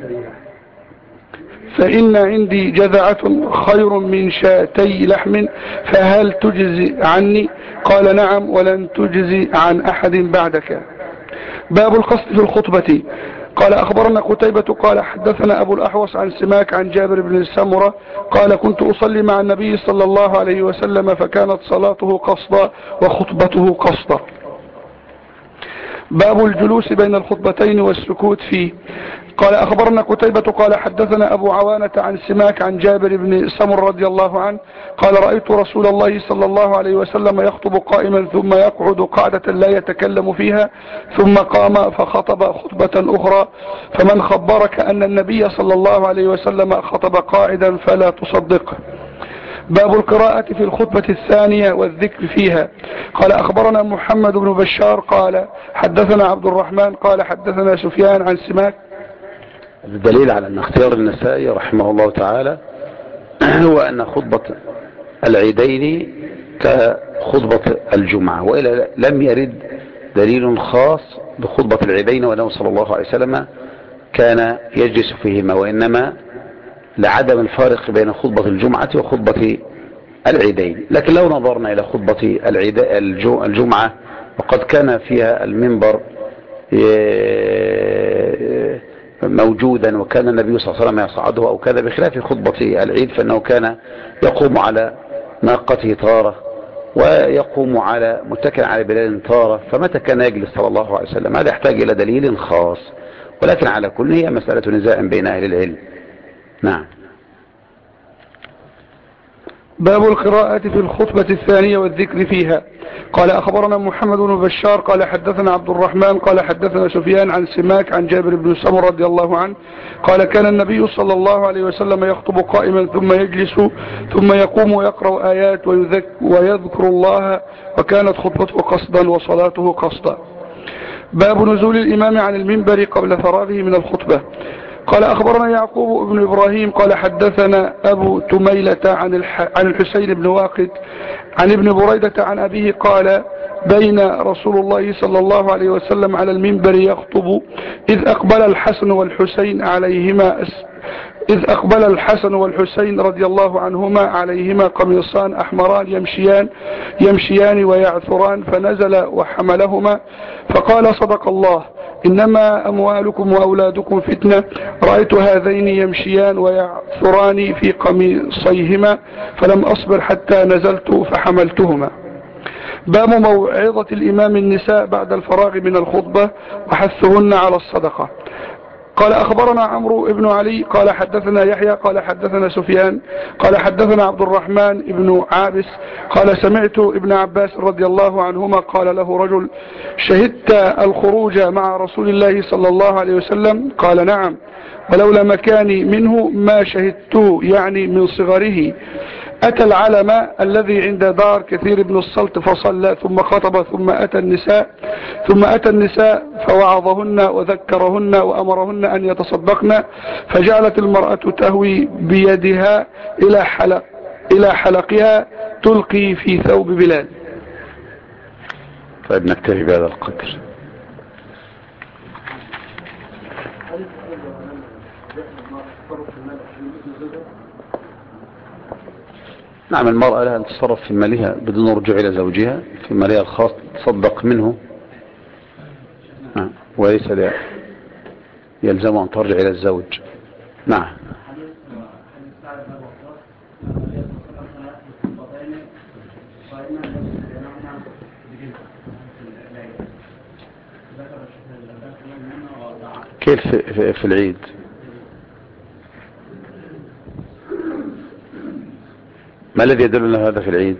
فإن عندي جذعة خير من شاتي لحم، فهل تجزي عني؟ قال: نعم ولن تجزي عن أحد بعدك. باب القصد في الخطبة. قال أخبرنا قتيبة قال حدثنا أبو الأحوص عن سماك عن جابر بن السمرة قال: كنت أصلي مع النبي صلى الله عليه وسلم فكانت صلاته قصدا وخطبته قصدا. باب الجلوس بين الخطبتين والسكوت فيه. قال أخبرنا قتيبة قال حدثنا أبو عوانة عن سماك عن جابر بن سمر رضي الله عنه قال رأيت رسول الله صلى الله عليه وسلم يخطب قائما ثم يقعد قعدة لا يتكلم فيها ثم قام فخطب خطبة أخرى، فمن خبرك أن النبي صلى الله عليه وسلم خطب قاعدا فلا تصدقه. باب القراءة في الخطبة الثانية والذكر فيها. قال أخبرنا محمد بن بشار قال حدثنا عبد الرحمن قال حدثنا سفيان عن سماك. الدليل على أن اختيار النسائي رحمه الله تعالى هو أن خطبة العيدين كخطبة الجمعة، وإلا لم يرد دليل خاص بخطبة العيدين وأنه صلى الله عليه وسلم كان يجلس فيهما، وإنما لعدم الفارق بين خطبة الجمعة وخطبة العيدين. لكن لو نظرنا إلى خطبة الجمعة وقد كان فيها المنبر موجودا وكان النبي صلى الله عليه وسلم يصعده أو كذا، بخلاف خطبة العيد فإنه كان يقوم على ناقته تارة ويقوم على متكئا على بلال تارة، فمتى كان يجلس صلى الله عليه وسلم؟ هذا يحتاج إلى دليل خاص، ولكن على كل هي مسألة نزاع بين أهل العلم. نعم. باب القراءة في الخطبة الثانية والذكر فيها. قال أخبرنا محمد بن بشار قال حدثنا عبد الرحمن قال حدثنا سفيان عن سماك عن جابر بن سمر رضي الله عنه قال كان النبي صلى الله عليه وسلم يخطب قائما ثم يجلس ثم يقوم ويقرأ آيات ويذكر الله، وكانت خطبته قصدا وصلاته قصدا. باب نزول الإمام عن المنبر قبل فراغه من الخطبة. قال أخبرنا يعقوب بن إبراهيم قال حدثنا أبو تميلة عن الحسين بن واقد عن ابن بريدة عن أبيه قال بين رسول الله صلى الله عليه وسلم على المنبر يخطب إذ أقبل الحسن والحسين رضي الله عنهما عليهما قميصان أحمران يمشيان ويعثران، فنزل وحملهما فقال صدق الله إنما أموالكم وأولادكم فتنة، رأيت هذين يمشيان ويعثران في قميصيهما فلم أصبر حتى نزلت فحملتهما. باب موعظة الإمام النساء بعد الفراغ من الخطبة وحثهن على الصدقة. قال أخبرنا عمرو بن علي قال حدثنا يحيى قال حدثنا سفيان قال حدثنا عبد الرحمن بن عابس قال سمعت ابن عباس رضي الله عنهما قال له رجل شهدت الخروج مع رسول الله صلى الله عليه وسلم؟ قال نعم، ولولا مكاني منه ما شهدته، يعني من صغره. أتى العلم الذي عند دار كثير بن الصلت فصلى ثم خطب ثم أتى النساء فوعظهن وذكرهن وأمرهن أن يتصدقن، فجعلت المرأة تهوي بيدها إلى حلقها تلقي في ثوب بلال. طيب نكتفي بهذا القدر. نعم، المرأة لها أن تصرف في مالها بدون رجوع إلى زوجها، في مالها الخاص تصدق منه، وليس يلزم أن ترجع إلى الزوج. نعم. كيف في العيد؟ ما الذي يدل على هذا في العيد؟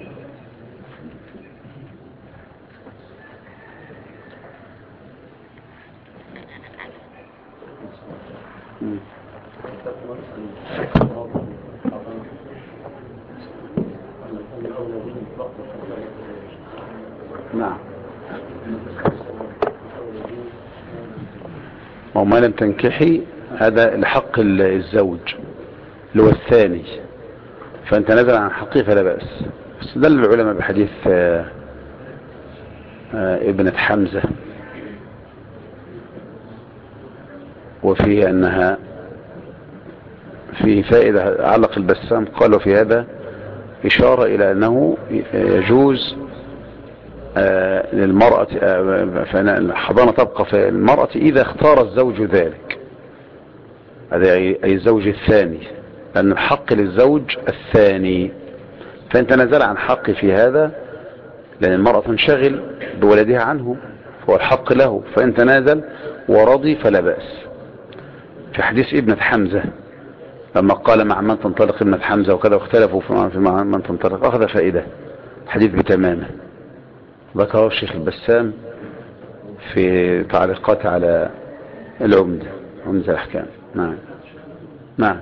نعم. وما لم تنكحي هذا الحق الزوج اللي هو الثاني، فأنت نزل عن حقه فلا بأس. استدل العلماء بحديث ابنة حمزة وفيه أنها فيه فائدة علق البسام، قالوا في هذا إشارة إلى أنه يجوز للمرأة حضانة تبقى في المرأة إذا اختار الزوج ذلك، هذا أي الزوج الثاني، لأن الحق للزوج الثاني، فإن تنازل عن حقي في هذا لأن المرأة تنشغل بولدها عنه، فهو الحق له، فإن تنازل ورضي فلا بأس. في حديث ابنة حمزة لما قال مع من تنطلق ابنة حمزة وكذا واختلفوا في مع من تنطلق، أخذ فائدة حديث بتمامه، ذكره الشيخ البسام في تعليقات على العمدة، عمدة الأحكام. نعم نعم.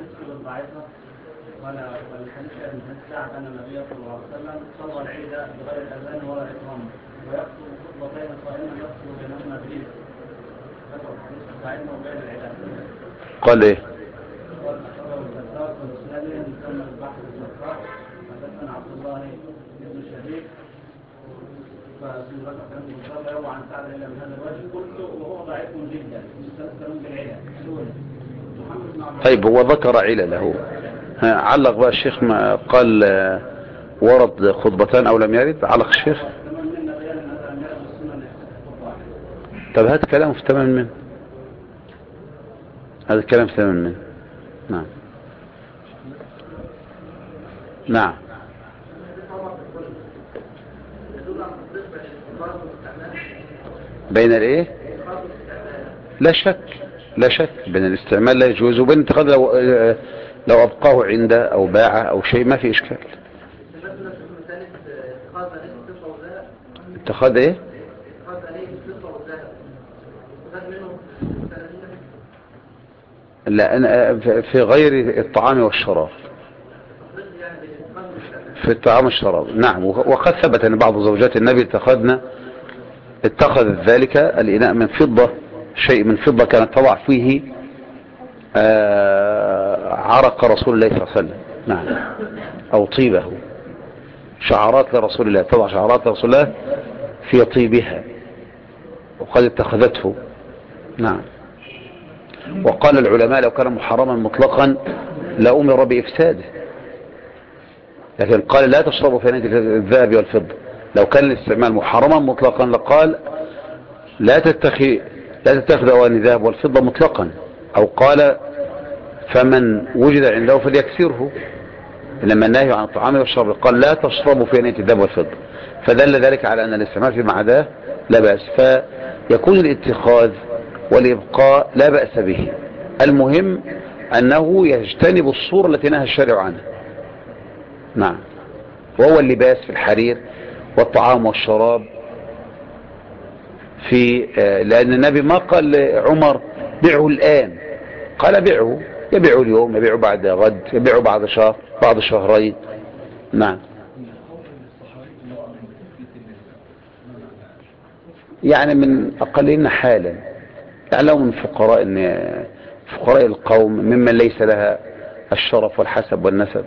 أن النبي صلى الله عليه وسلم صلى العيد بغير الأذان ولا إقامة ويكتب خطبتين قائما يفصل بينهما بإذن. ذكر الحديث بتاعنا وبين العيدان. قال إيه؟ قال أخبره الزكاة والإسلامي ثم البحث الزكاة حدثنا عبد الله بن الشريك فاسم ذكر كان مصاب يروى عن سعد إلا من هذا الوجه قلت وهو ضعيف جدا مستذكر بالعلل. طيب هو ذكر علله، علق بقى الشيخ ما قال ورد خطبتان او لم يرد، علق الشيخ. طب هات كلام في تمام منه، هذا الكلام في تمام منه. نعم نعم. بين الايه؟ لا شك لا شك بين الاستعمال لا يجوز وبين اتخاذ لو ابقاه عنده او باعه او شيء ما في اشكال. اتخاذ ايه؟ لا انا في غير الطعام والشراب، في الطعام والشراب. نعم. وقد ثبت ان بعض زوجات النبي اتخذت ذلك الاناء من فضة، شيء من فضة كانت تضع فيه عرق رسول الله صلى الله عليه وسلم. نعم. او طيبه، شعرات لرسول الله، تضع شعرات لرسول الله في طيبها، وقد اتخذته. نعم. وقال العلماء لو كان محرما مطلقا لأمر بإفساده، لكن قال لا تشربوا في نية الذهب والفضة. لو كان الاستعمال محرما مطلقا لقال لا تتخذ أواني الذهب والفضة مطلقا، أو قال فمن وجد عنده فليكسره. لما النهي عن الطعام والشراب قال لا تشربوا في نية الذهب والفضة، فدل ذلك على أن الاستعمال فيما عداه لا بأس، فيكون الاتخاذ والإبقاء لا بأس به. المهم أنه يجتنب الصورة التي نهى الشارع عنها. نعم. وهو اللباس في الحرير والطعام والشراب لأن النبي ما قال لعمر بيعه الآن، قال بيعه، يبيعه اليوم، يبيعه بعد غد، يبيعه بعد شهر، بعد شهرين. نعم. يعني من أقلين حالا، يعني لو من فقراء القوم ممن ليس لها الشرف والحسب والنسب.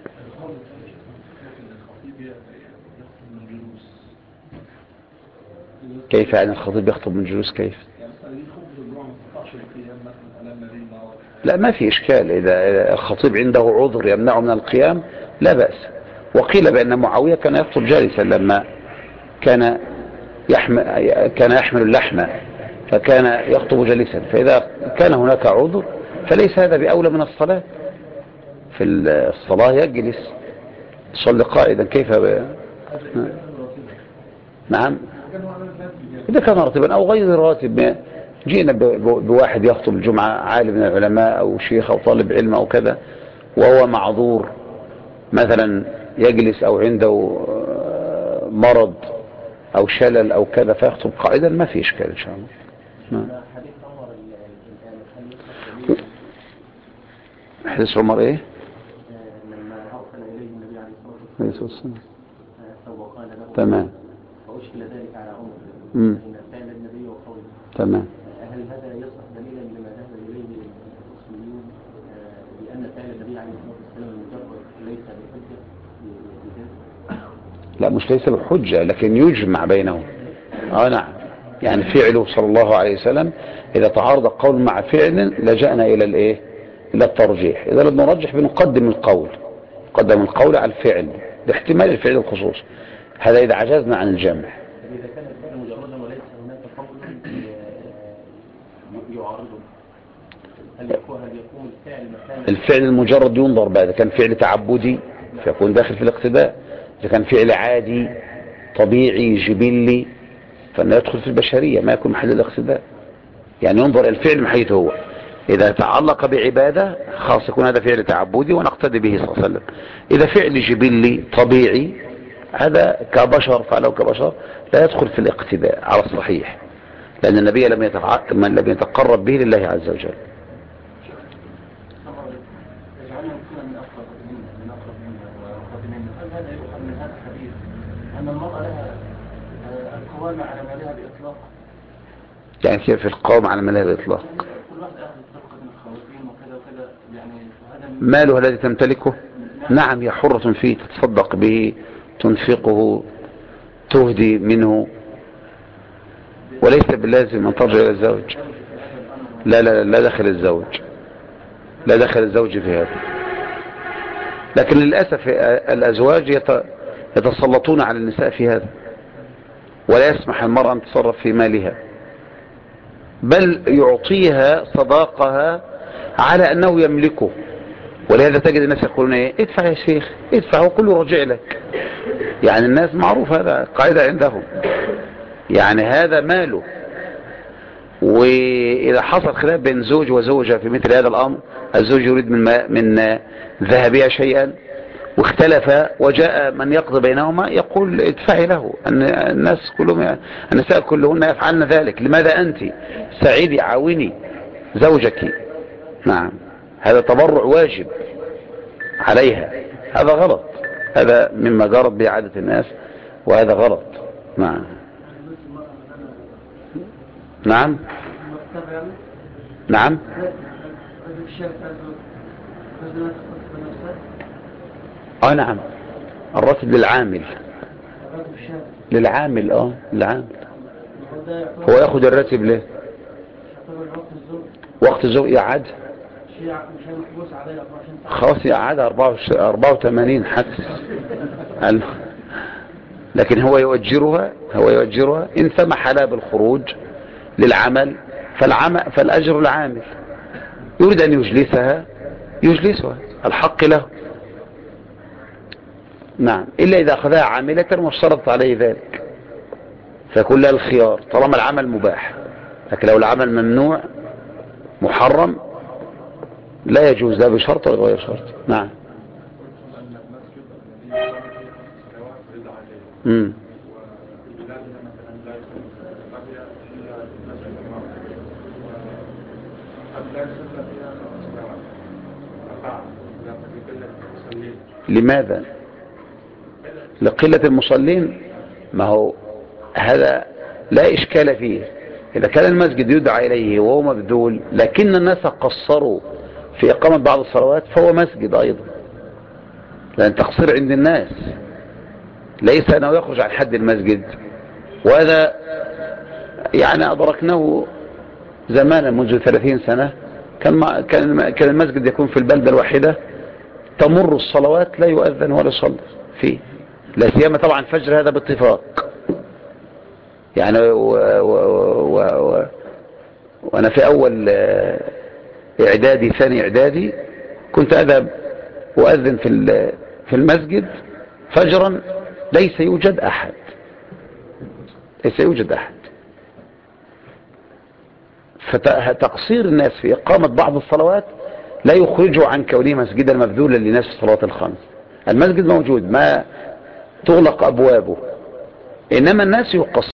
كيف يعني الخطيب يخطب من جلوس؟ كيف؟ لا ما في إشكال، إذا الخطيب عنده عذر يمنعه من القيام لا بأس. وقيل بأن معاوية كان يخطب جالسا لما كان يحمل اللحم، فكان يخطب جالسا، فإذا كان هناك عذر فليس هذا بأولى من الصلاة. في الصلاة يجلس يصلي قائدا، كيف نعم. إذا كان راتبا أو غير راتب، جينا بواحد يخطب الجمعة عالم من العلماء أو شيخ أو طالب علم أو كذا، وهو معذور مثلا يجلس أو عنده مرض أو شلل أو كذا فيخطب قائدا، ما في إشكال إن شاء الله. حديث عمر إيه؟ لما أرسل إليه النبي عليه الصلاة والسلام وقال له تمام، فأشكل ذلك على عمر بين فعل النبي وقوله. تمام. هل هذا يصح دليلا لما ذهب إليه الأصوليون بأن فعل النبي عليه الصلاة والسلام المجرد ليس بحجة بذلك؟ لا مش ليس بحجة، لكن يجمع بينهم. نعم. يعني فعله صلى الله عليه وسلم إذا تعارض قول مع فعل لجأنا إلى الإيه؟ إلى الترجيح. إذا لم نرجح بنقدم القول، قدم القول على الفعل لاحتمال الفعل الخصوص، هذا إذا عجزنا عن الجمع. إذا كان الفعل مجردا وليس هناك قول يعارضه، هل يكون الفعل مكان الفعل المجرد ينظر بقى، إذا كان فعل تعبدي فيكون داخل في الاقتداء، إذا كان فعل عادي طبيعي جبلي فإنه يدخل في البشرية ما يكون محل الاقتداء. يعني ينظر الفعل من حيث هو، إذا تعلق بعبادة خاص يكون هذا فعل تعبدي ونقتدي به صلى الله عليه وسلم. إذا فعل جبلي طبيعي هذا كبشر فعله كبشر لا يدخل في الاقتداء على الصحيح، لأن النبي لم يتقرب به لله عز وجل. أن المرأة لها القوامة على مالها بإطلاق. يعني كيف القوام على مالها بإطلاق؟ كل واحد أخذ طبقة من الخواتيم وكذا وكذا يعني هذا ماله الذي تمتلكه؟ نعم هي حرة فيه، تتصدق به، تنفقه، تهدي منه، وليس باللازم أن ترجع إلى الزوج. لا دخل الزوج، لا دخل الزوج في هذا. لكن للأسف الأزواج يتسلطون على النساء في هذا، ولا يسمح المرأة أن تصرف في مالها، بل يعطيها صداقها على أنه يملكه. ولهذا تجد الناس يقولون ايه، ادفع يا شيخ ادفع وكله رجع لك. يعني الناس معروف هذا قاعدة عندهم، يعني هذا ماله. وإذا حصل خلاف بين زوج وزوجة في مثل هذا الأمر، الزوج يريد من ذهبها شيئا واختلف وجاء من يقضي بينهما يقول ادفعي له. الناس كلهم، النساء كلهن يفعلن ذلك. لماذا أنت سعيدي عاوني زوجك؟ نعم هذا تبرع واجب عليها، هذا غلط، هذا مما جرت به عادة الناس وهذا غلط. نعم نعم نعم نعم الراتب للعامل، للعامل للعامل. هو ياخد الراتب ليه؟ وقت الزوج يعاد خلاص، يعاد 84 حدث. لكن هو يؤجرها إن سمح لها بالخروج للعمل فالأجر العامل. يريد أن يجلسها الحق له. نعم إلا إذا أخذها عاملة واشترطت عليه ذلك فيكون لها الخيار طالما العمل مباح. لكن لو العمل ممنوع محرم لا يجوز لا بشرط ولا غير شرط. نعم لماذا؟ لقلة المصلين. ما هو هذا لا إشكال فيه. إذا كان المسجد يدعى إليه وهو مبذول لكن الناس قصروا في إقامة بعض الصلوات فهو مسجد أيضا، لأن تقصير عند الناس ليس أنه يخرج عن حد المسجد. وهذا يعني أدركناه زمانا منذ 30 سنة. كان المسجد يكون في البلدة الواحدة تمر الصلوات لا يؤذن ولا يصلي فيه، لا سيما طبعا الفجر هذا باتفاق. يعني وانا في اول اعدادي ثاني اعدادي كنت اذهب واذن في المسجد فجرا ليس يوجد احد. فتقصير الناس في اقامة بعض الصلوات لا يخرجوا عن كونه مسجدا مبذولا لناس الصلوات الخمس. المسجد موجود ما تغلق ابوابه، انما الناس